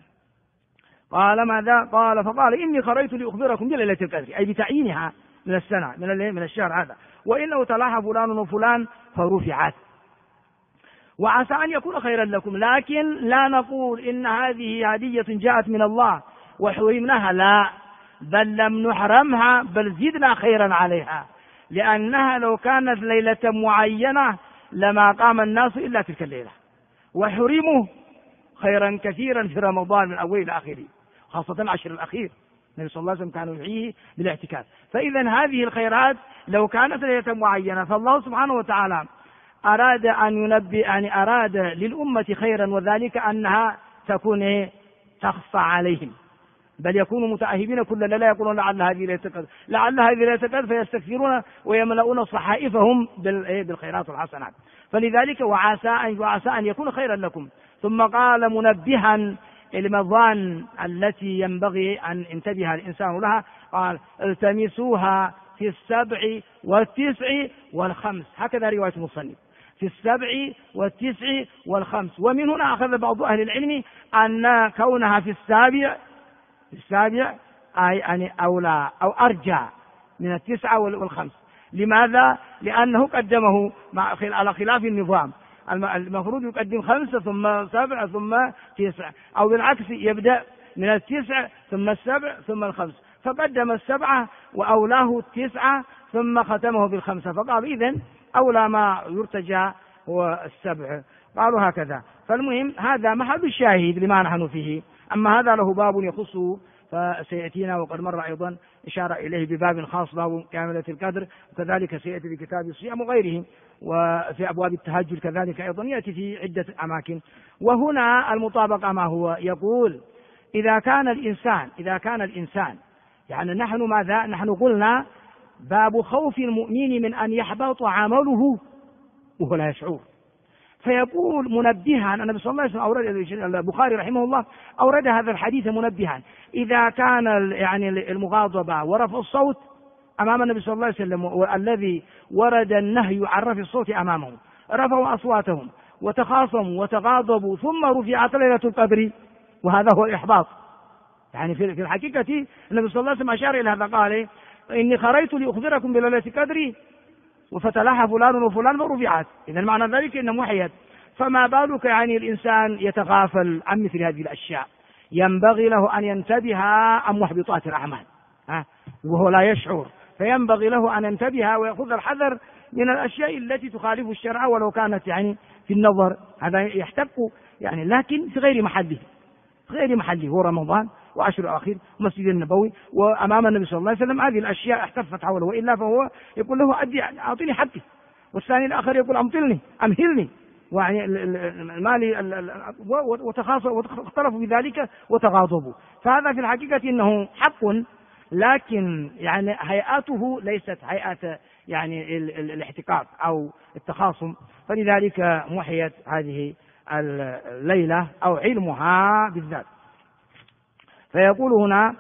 قال ماذا؟ قال فقال إني خرجت لأخبركم بليلة القدر، أي بتعيينها من السنة من الشهر هذا، وإنه تلاحى فلان وفلان فرفعت، وعسى أن يكون خيرا لكم، لكن لا نقول إن هذه هدية جاءت من الله وحرمناها، لا، بل لم نحرمها بل زدنا خيرا عليها، لأنها لو كانت ليلة معينة لما قام الناس إلا تلك الليلة، وحرموا خيرا كثيرا في رمضان من أول إلى آخره، خاصة العشر الأخير النبي صلى الله عليه وسلم كانوا يحييه بالاعتكاف. فإذا هذه الخيرات لو كانت ليلة معينة فالله سبحانه وتعالى أراد أن ينبئ، يعني أراد للأمة خيرا، وذلك أنها تكون تخفى عليهم، بل يكونوا متأهبين كل ليلة يقولون لعل هذه ليلة القدر، لعل هذه ليلة القدر، فيستكثرون ويملؤون صحائفهم بالخيرات والحسنات. فلذلك وعسى أن يكون خيرا لكم. ثم قال منبها المظان التي ينبغي أن ينتبه الإنسان لها، قال التمسوها في 7 و9 و5، هكذا رواية المصنف، في 7 و9 و5. ومن هنا أخذ بعض أهل العلم أن كونها في السابع أي يعني أولى أو أرجى من 9 و5. لماذا؟ لأنه قدمه على خلاف النظام، المفروض يقدم 5 ثم 7 ثم 9، أو بالعكس يبدأ من 9 ثم 7 ثم 5، فقدم 7 وأولاه 9 ثم ختمه 5، فقال إذن أولى ما يرتجى هو 7. قالوا هكذا. فالمهم هذا محل الشاهد لما نحن فيه. أما هذا له باب يخصه فسيأتينا، وقد مر أيضا إشارة إليه بباب خاص، باب كاملة القدر، وكذلك سيأتي بكتاب الصيام وغيره، وفي أبواب التهجد كذلك أيضا يأتي في عدة أماكن. وهنا المطابقة ما هو؟ يقول إذا كان الإنسان يعني نحن قلنا باب خوف المؤمن من أن يحبط عمله وهو لا يشعر. فيقول منبها، النبي صلى الله عليه وسلم أورد، البخاري رحمه الله أورد هذا الحديث منبها، إذا كان يعني المغاضبة ورفع الصوت أمام النبي صلى الله عليه وسلم، والذي ورد النهي عن رفع الصوت أمامه، رفعوا أصواتهم وتخاصموا وتغاضبوا ثم رفعت ليلة القدر، وهذا هو الإحباط. يعني في الحقيقة النبي صلى الله عليه وسلم أشار إلى هذا، قال إني خرجت لأخبركم بليلة القدر وفتلاها فلان وفلان فرفعت، إذا معنى ذلك إنه محيط. فما بالك يعني الإنسان يتغافل عن مثل هذه الأشياء؟ ينبغي له أن ينتبه عن محبطات الأعمال وهو لا يشعر، فينبغي له أن ينتبه ويأخذ الحذر من الأشياء التي تخالف الشرع ولو كانت يعني في النظر هذا يحتق يعني، لكن في غير محله، هو رمضان وعشر الأخير مسجد النبوي وأمام النبي صلى الله عليه وسلم، هذه الأشياء احتفت حوله، وإلا فهو يقول له أعطيني حقي، والثاني الآخر يقول أمهلني. يعني المال واختلفوا بذلك وتغاضبوا. فهذا في الحقيقة إنه حق، لكن يعني هيئته ليست هيئة يعني الاحتكاك أو التخاصم، فلذلك محيت هذه الليلة أو علمها بالذات. فيقول هنا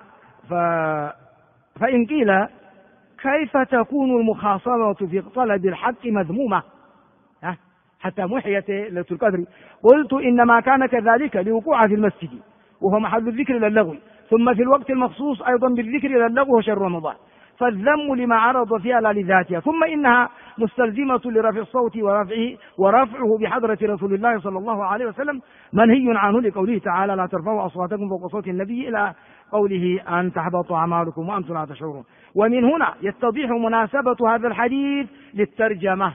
فإن قيل كيف تكون المخاصمة في طلب الحق مذمومة حتى محيت ليلة القدر؟ قلت إنما كان كذلك لوقوعها في المسجد وهو محل الذكر إلى اللغو، ثم في الوقت المخصوص أيضا بالذكر إلى اللغو وشهر رمضان، فالذم لما عرض فيها لا لذاتها، ثم إنها مستلزمة لرفع الصوت ورفعه بحضرة رسول الله صلى الله عليه وسلم منهي عنه لقوله تعالى لا ترفعوا أصواتكم فوق صوت النبي إلى قوله أن تحبط أعمالكم وأنتم لا تشعرون. ومن هنا يتضح مناسبة هذا الحديث للترجمة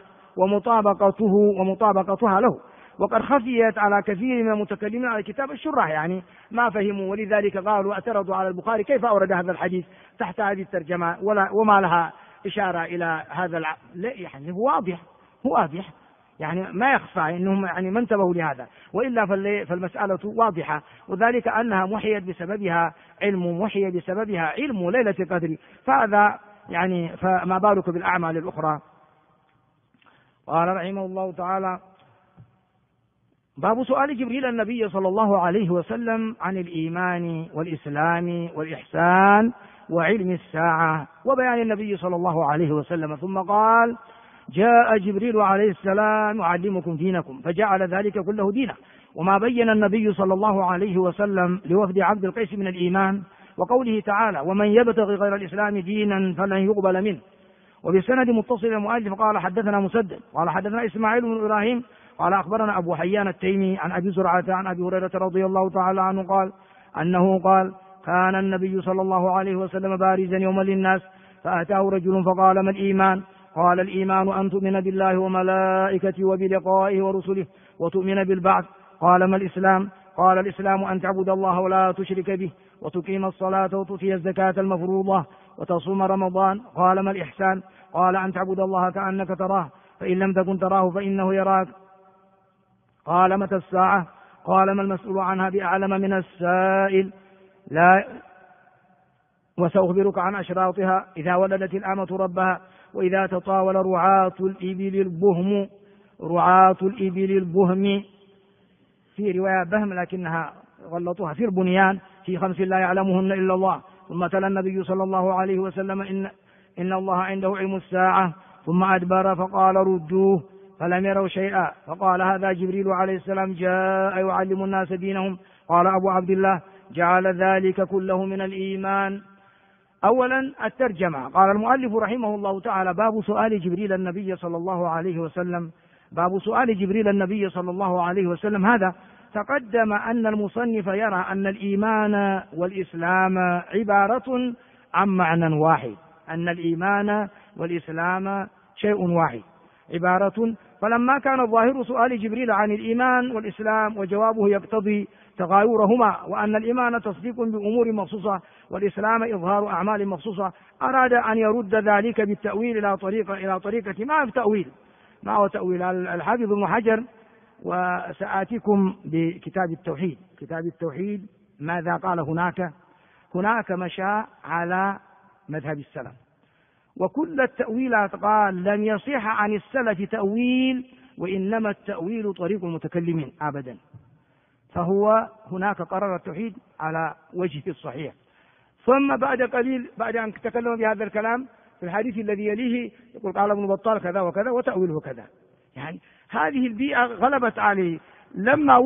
ومطابقتها له، وقد خفيت على كثير من المتكلمين على كتاب الشراح، يعني ما فهموا، ولذلك قالوا اعترضوا على البخاري كيف أورد هذا الحديث تحت هذه الترجمة وما لها إشارة إلى هذا لا، يعني هو واضح يعني ما يخفى إنهم يعني ما انتبهوا لهذا، وإلا فالمسألة واضحة، وذلك أنها محيت بسببها علم ليلة القدر، فهذا يعني فما بالك بالأعمال الأخرى. قال رحمه الله تعالى باب سؤال جبريل النبي صلى الله عليه وسلم عن الإيمان والإسلام والإحسان وعلم الساعة وبيان النبي صلى الله عليه وسلم، ثم قال جاء جبريل عليه السلام يعلمكم دينكم، فجعل ذلك كله دينا، وما بين النبي صلى الله عليه وسلم لوفد عبد القيس من الإيمان، وقوله تعالى ومن يبتغي غير الإسلام دينا فلن يقبل منه. وبسند متصل المؤلف قال حدثنا مسدد قال حدثنا إسماعيل بن إبراهيم قال أخبرنا أبو حيان التيمي عن أبي زرعة عن أبي هريرة رضي الله تعالى عنه قال أنه قال كان النبي صلى الله عليه وسلم بارزا يوما للناس، فأتاه رجل فقال ما الإيمان؟ قال الإيمان أن تؤمن بالله وملائكته وبلقائه ورسله وتؤمن بالبعث. قال ما الإسلام؟ قال الإسلام أن تعبد الله ولا تشرك به وتقيم الصلاة وتؤتي الزكاة المفروضة وتصوم رمضان. قال ما الإحسان؟ قال أن تعبد الله كأنك تراه فإن لم تكن تراه فإنه يراك. قال متى الساعة؟ قال ما المسؤول عنها بأعلم من السائل، لا وسأخبرك عن أشراطها إذا ولدت الأمة ربها وإذا تطاول رعاة الإبل البهم في رواية بهم لكنها غلطوها في البنيان في 5 لا يعلمهن إلا الله. ثم تلا النبي صلى الله عليه وسلم إن الله عنده علم الساعة، ثم أدبر فقال ردوه فلم يروا شيئا، فقال هذا جبريل عليه السلام جاء يعلم الناس دينهم. قال أبو عبد الله جعل ذلك كله من الإيمان. أولا الترجمة. قال المؤلف رحمه الله تعالى باب سؤال جبريل النبي صلى الله عليه وسلم. باب سؤال جبريل النبي صلى الله عليه وسلم هذا تقدم أن المصنف يرى أن الإيمان والإسلام عبارة عن معنى واحد، أن الإيمان والإسلام شيء واحد عبارة، فلما كان ظاهر سؤال جبريل عن الإيمان والإسلام وجوابه يقتضي تغايرهما، وأن الإيمان تصديق بأمور مخصوصة والإسلام إظهار أعمال مخصوصة، أراد أن يرد ذلك بالتأويل إلى طريقة ما هو تأويل الحافظ ابن حجر. وسآتيكم بكتاب التوحيد. كتاب التوحيد ماذا قال هناك مشى على مذهب السلف، وكل التأويلات قال لم يصح عن السلف تأويل، وإنما التأويل طريق المتكلمين أبدا. فهو هناك قرر التوحيد على وجهه الصحيح، ثم بعد قليل بعد أن تكلم بهذا الكلام في الحديث الذي يليه يقول قال ابن بطال كذا وكذا وتأويله كذا. يعني هذه البيئة غلبت عليه. لما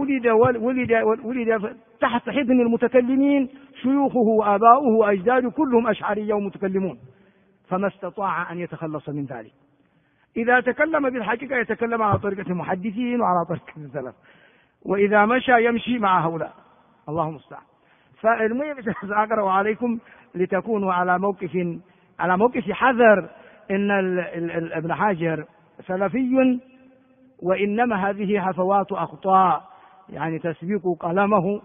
ولد تحت حضن المتكلمين شيوخه وآباؤه وأجداده كلهم أشعرية ومتكلمون، فما استطاع أن يتخلص من ذلك. إذا تكلم بالحقيقة يتكلم على طريقة المحدثين وعلى طريقة السلف، وإذا مشى يمشي مع هؤلاء، اللهم المستعان. فالمهم سأقرأ عليكم لتكونوا على موقف حذر. إن ابن حجر سلفي، وإنما هذه حفوات أخطاء، يعني تسبيق قلمه،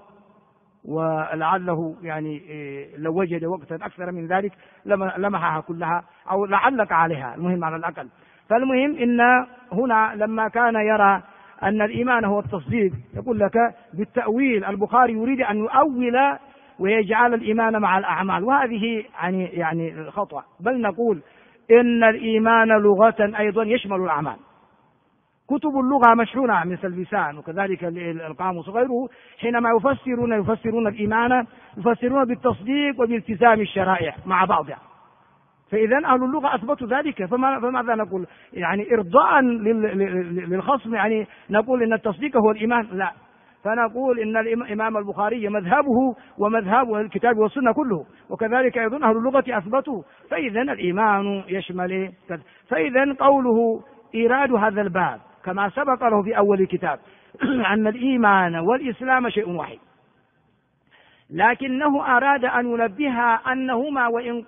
ولعله يعني لو وجد وقتا أكثر من ذلك لمحها كلها أو لعلق عليها، المهم على الأقل. فالمهم إن هنا لما كان يرى أن الإيمان هو التصديق، يقول لك بالتأويل. البخاري يريد أن يؤول ويجعل الإيمان مع الأعمال، وهذه يعني خطأ. بل نقول إن الإيمان لغة أيضا يشمل الأعمال. كتب اللغة مشحونة مثل اللسان وكذلك القاموس وغيره، حينما يفسرون الإيمان يفسرون بالتصديق وبالتزام الشرائع مع بعضها. فإذا أهل اللغة أثبتوا ذلك، فماذا نقول؟ يعني إرضاء للخصم يعني نقول إن التصديق هو الإيمان؟ لا، فنقول إن الإمام البخاري مذهبه ومذهب الكتاب والسنة كله، وكذلك أيضا أهل اللغة أثبتوا. فإذا الإيمان يشمل. فإذا قوله إيراد هذا الباب كما سبق له في أول الكتاب أن الإيمان والإسلام شيء واحد، لكنه أراد أن ينبه أنهما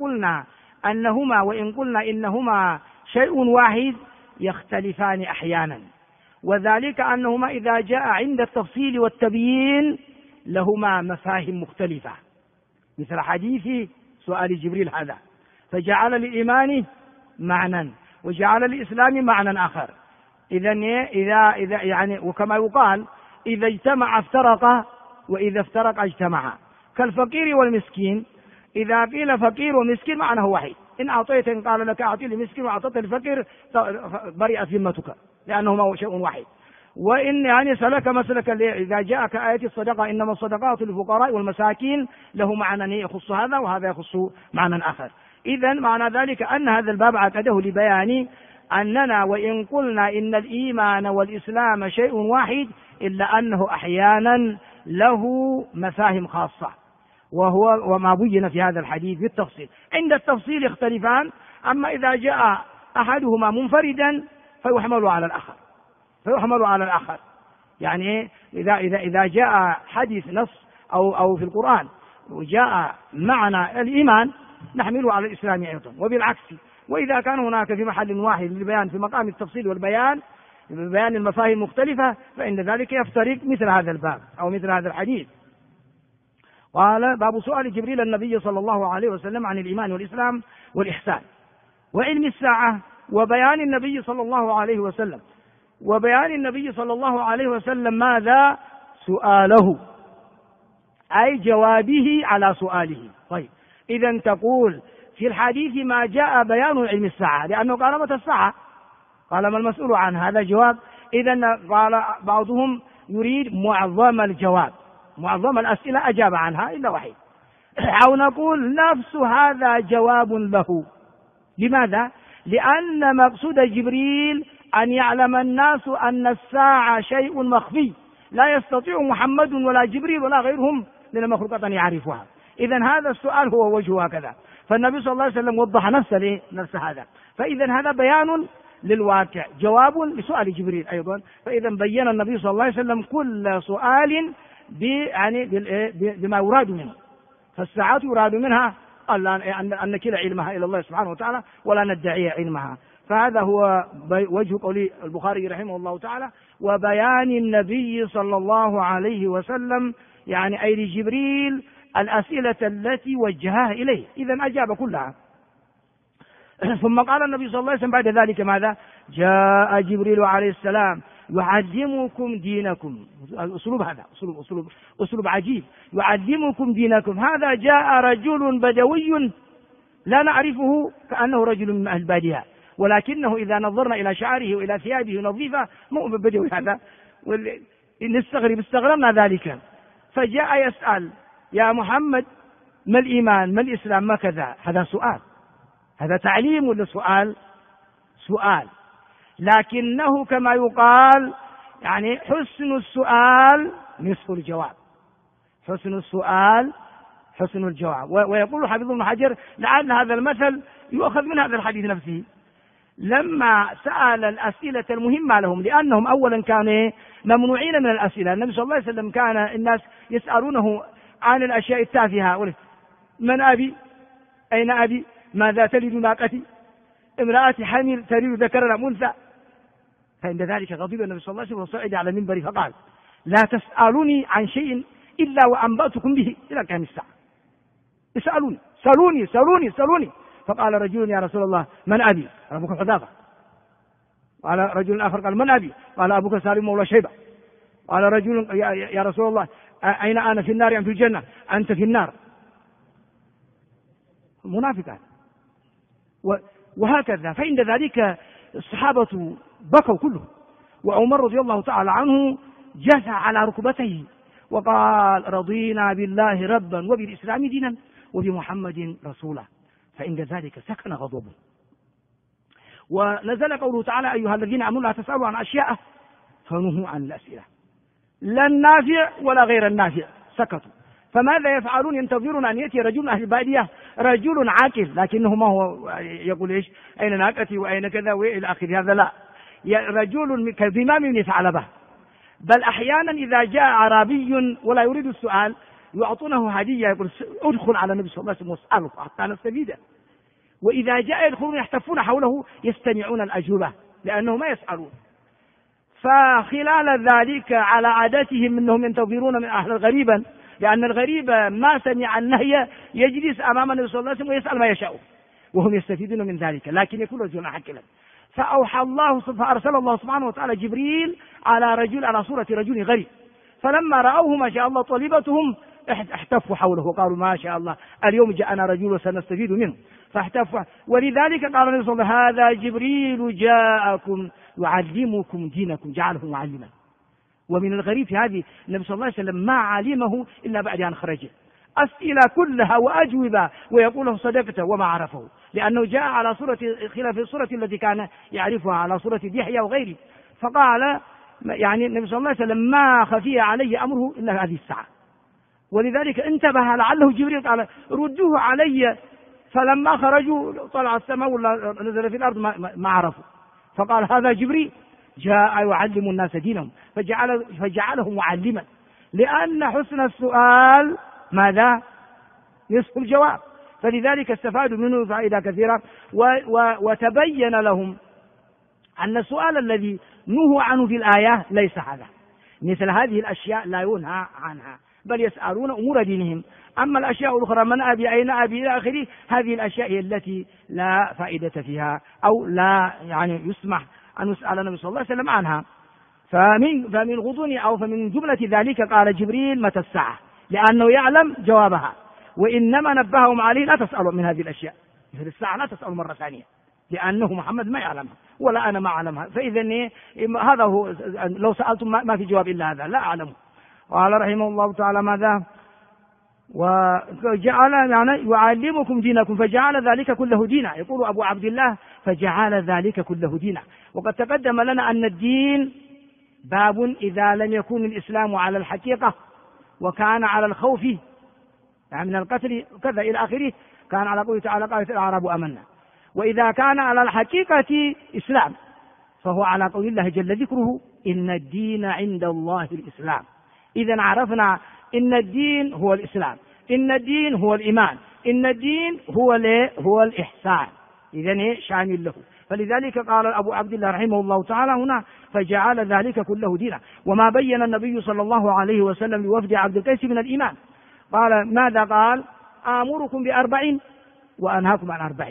وإن قلنا إنهما شيء واحد يختلفان أحيانا، وذلك أنهما إذا جاء عند التفصيل والتبيين لهما مفاهيم مختلفة، مثل حديث سؤال جبريل هذا، فجعل للإيمان معنى وجعل للإسلام معنى آخر. إذا يعني وكما يقال إذا اجتمع افترق وإذا افترق اجتمع، كالفقير والمسكين. إذا قيل فقير ومسكين معناه واحد، إن أعطيت إن قال لك أعطي لمسكين وأعطيت لفقير برئت ذمتك، لأنهما شيء واحد. وإن يعني سلك مسلك إذا جاءك آية الصدقة إنما الصدقات للفقراء والمساكين له معنى يخص هذا وهذا يخص معنى آخر. إذا معنى ذلك أن هذا الباب عقده لبيان أننا وإن قلنا إن الإيمان والإسلام شيء واحد إلا أنه أحيانا له مفاهيم خاصة، وهو وما بين في هذا الحديث بالتفصيل. عند التفصيل يختلفان، أما إذا جاء أحدهما منفردا فيحمل على الآخر. يعني إذا جاء حديث نص أو في القرآن وجاء معنى الإيمان نحمله على الإسلام أيضا، وبالعكس. وإذا كان هناك في محل واحد للبيان في مقام التفصيل والبيان ببيان المفاهيم المختلفة فإن ذلك يفترق مثل هذا الباب أو مثل هذا الحديث. قال باب سؤال جبريل النبي صلى الله عليه وسلم عن الإيمان والإسلام والإحسان وعلم الساعة وبيان النبي صلى الله عليه وسلم ماذا؟ سؤاله، أي جوابه على سؤاله. طيب، إذا تقول في الحديث ما جاء بيان علم الساعة، لأنه قال متى الساعة؟ قال ما المسؤول عن هذا جواب. إذا قال بعضهم يريد معظم الجواب، معظم الأسئلة أجاب عنها إلا واحد، أو نقول نفس هذا جواب له. لماذا؟ لأن مقصود جبريل أن يعلم الناس أن الساعة شيء مخفي لا يستطيع محمد ولا جبريل ولا غيرهم من المخلوقات أن يعرفها. إذا هذا السؤال هو وجهه هكذا، فالنبي صلى الله عليه وسلم وضح نفس هذا. فإذا هذا بيان للواقع، جواب لسؤال جبريل أيضا. فإذا بين النبي صلى الله عليه وسلم كل سؤال بما يراد منه. فالساعات يراد منها أن نكل علمها إلى الله سبحانه وتعالى ولا ندعي علمها. فهذا هو وجه قول البخاري رحمه الله تعالى، وبيان النبي صلى الله عليه وسلم يعني أي لجبريل الأسئلة التي وجهها إليه. إذا أجاب كلها. ثم قال النبي صلى الله عليه وسلم بعد ذلك ماذا؟ جاء جبريل عليه السلام يعلمكم دينكم. الأسلوب هذا أسلوب عجيب، يعلمكم دينكم. هذا جاء رجل بدوي لا نعرفه كأنه رجل من أهل البادية، ولكنه إذا نظرنا إلى شعره وإلى ثيابه نظيفة مو بدوي هذا، استغربنا ذلك. فجاء يسأل يا محمد ما الإيمان ما الإسلام ما كذا. هذا سؤال، هذا تعليم ولا سؤال، لكنه كما يقال يعني حسن السؤال نصف الجواب، حسن السؤال حسن الجواب. ويقول حافظ ابن حجر لعل هذا المثل يؤخذ من هذا الحديث نفسه، لما سأل الأسئلة المهمة لهم، لأنهم أولا كانوا ممنوعين من الأسئلة. النبي صلى الله عليه وسلم كان الناس يسألونه عن الأشياء التافهة، من أبي؟ أين أبي؟ ماذا تلد ناقتي؟ امرأتي حمل تلد ذكرا أم أنثى؟ فعند ذلك غضب النبي صلى الله عليه وسلم وصعد على المنبر فقال لا تسألوني عن شيء إلا وأنبأتكم به إلى قيام الساعة. اسألوني سألوني. فقال رجل يا رسول الله من أبي؟ ربك حذافة. قال رجل آخر قال من أبي؟ قال أبوك سالم مولى شيبة. قال رجل يا رسول الله أين أنا في النار أم في الجنة؟ أنت في النار. منافقان. وهكذا. فعند ذلك الصحابة بكوا كلهم، وعمر رضي الله تعالى عنه جثى على ركبتيه وقال رضينا بالله ربا وبالإسلام دينا وبمحمد رسولا. فعند ذلك سكن غضبه، ونزل قوله تعالى أيها الذين آمنوا لا تسألوا عن أشياء فنهوا عن الأسئلة، لا النافع ولا غير النافع، سكتوا. فماذا يفعلون؟ ينتظرون أن يأتي رجل أهل البادية، رجل عاقل، لكنه ما هو يقول إيش أين ناقتي وأين كذا وإلى آخره، هذا لا، رجل كالضمام بن ثعلبة. بل أحيانا إذا جاء أعرابي ولا يريد السؤال يعطونه هدية، يقول ادخل على النبي صلى الله عليه وسلم واسأله حتى نستفيد. وإذا جاء يدخلون يحتفون حوله يستمعون الأجوبة لأنه ما يسألون. فخلال ذلك على عادتهم أنهم ينتظرون من أهل الغريبا، لأن الغريب ما سمع النهي يجلس أمام النبي صلى الله عليه وسلم ويسأل ما يشاء، وهم يستفيدون من ذلك، لكن يكون رجلا عاقلا. فأرسل الله سبحانه وتعالى جبريل على صورة رجل غريب، فلما رأوه ما شاء الله طلبتهم احتفوا حوله وقالوا ما شاء الله اليوم جاءنا رجل وسنستفيد منه، فاحتفوا. ولذلك قال النبي صلى الله عليه وسلم هذا جبريل جاءكم يعلمكم دينكم، جعله معلما. ومن الغريب في هذه النبي صلى الله عليه وسلم ما علمه إلا بعد أن خرج، أسئلة كلها وأجوبة ويقول له صدقت وما عرفه، لأنه جاء على صورة خلاف الصورة التي كان يعرفها على صورة دحية وغيره. فقال يعني النبي صلى الله عليه وسلم ما خفي علي أمره إلا هذه الساعة. ولذلك انتبه لعله جبريل قال ردوه علي، فلما خرجوا طلع السماء ولا نزل في الأرض ما عرفوا. فقال هذا جبريل جاء يعلم الناس دينهم، فجعله معلما، لأن حسن السؤال ماذا؟ نصف الجواب. فلذلك استفادوا منه فائدة كثيرة، وتبين لهم أن السؤال الذي نهوا عنه في الآية ليس هذا، مثل هذه الأشياء لا ينهى عنها، بل يسألون أمور دينهم. أما الأشياء الأخرى من أبي أين أبي إلى آخره، هذه الأشياء هي التي لا فائدة فيها أو لا يعني يسمح أن يسأل النبي صلى الله عليه وسلم عنها. فمن غضون أو فمن جملة ذلك قال جبريل متى الساعة، لأنه يعلم جوابها، وإنما نبههم عليه لا تسألوا من هذه الأشياء، مثل الساعة لا تسألوا مرة ثانية، لأنه محمد ما يعلمها ولا أنا ما أعلمها. فإذا هذا هو، لو سألتم ما في جواب إلا هذا، لا أعلمه. قال رحمه الله تعالى ماذا؟ وجعل يعني يعلمكم دينكم فجعل ذلك كله دينا. يقول أبو عبد الله فجعل ذلك كله دينا. وقد تقدم لنا أن الدين باب إذا لم يكن الإسلام على الحقيقة وكان على الخوف يعني من القتل كذا إلى آخره، كان على قوله تعالى قالت الأعراب آمنا. وإذا كان على الحقيقة إسلام فهو على قول الله جل ذكره إن الدين عند الله الإسلام. إذا عرفنا إن الدين هو الإسلام، إن الدين هو الإيمان، إن الدين هو الإحسان، إذن شامل له. فلذلك قال أبو عبد الله رحمه الله تعالى هنا فجعل ذلك كله دينا. وما بين النبي صلى الله عليه وسلم لوفد عبد القيس من الإيمان قال ماذا؟ قال آمركم ب4 وأنهاكم عن 4.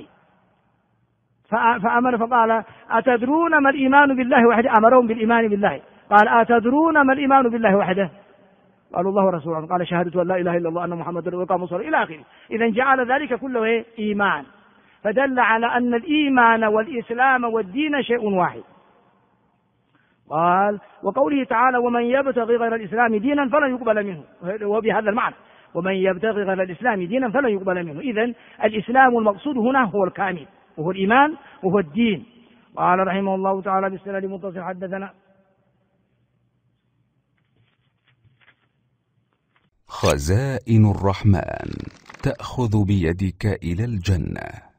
فأمر فقال أتدرون ما الإيمان بالله وحده؟ أمرهم بالإيمان بالله. قال أتدرون ما الإيمان بالله وحده؟ قالوا الله ورسوله. قال شهادة أن لا إله إلا الله أن محمد وإقام الصلاة إلى آخره. إذن جعل ذلك كله إيمان، فدل على أن الإيمان والإسلام والدين شيء واحد. قال وقوله تعالى ومن يبتغي غير الإسلام دينا فلن يقبل منه، وبهذا المعنى ومن يبتغي غير الإسلام دينا فلن يقبل منه. إذن الإسلام المقصود هنا هو الكامل وهو الإيمان وهو الدين. قال رحمه الله تعالى بالسند المتصل حدثنا خزائن الرحمن تأخذ بيدك إلى الجنة.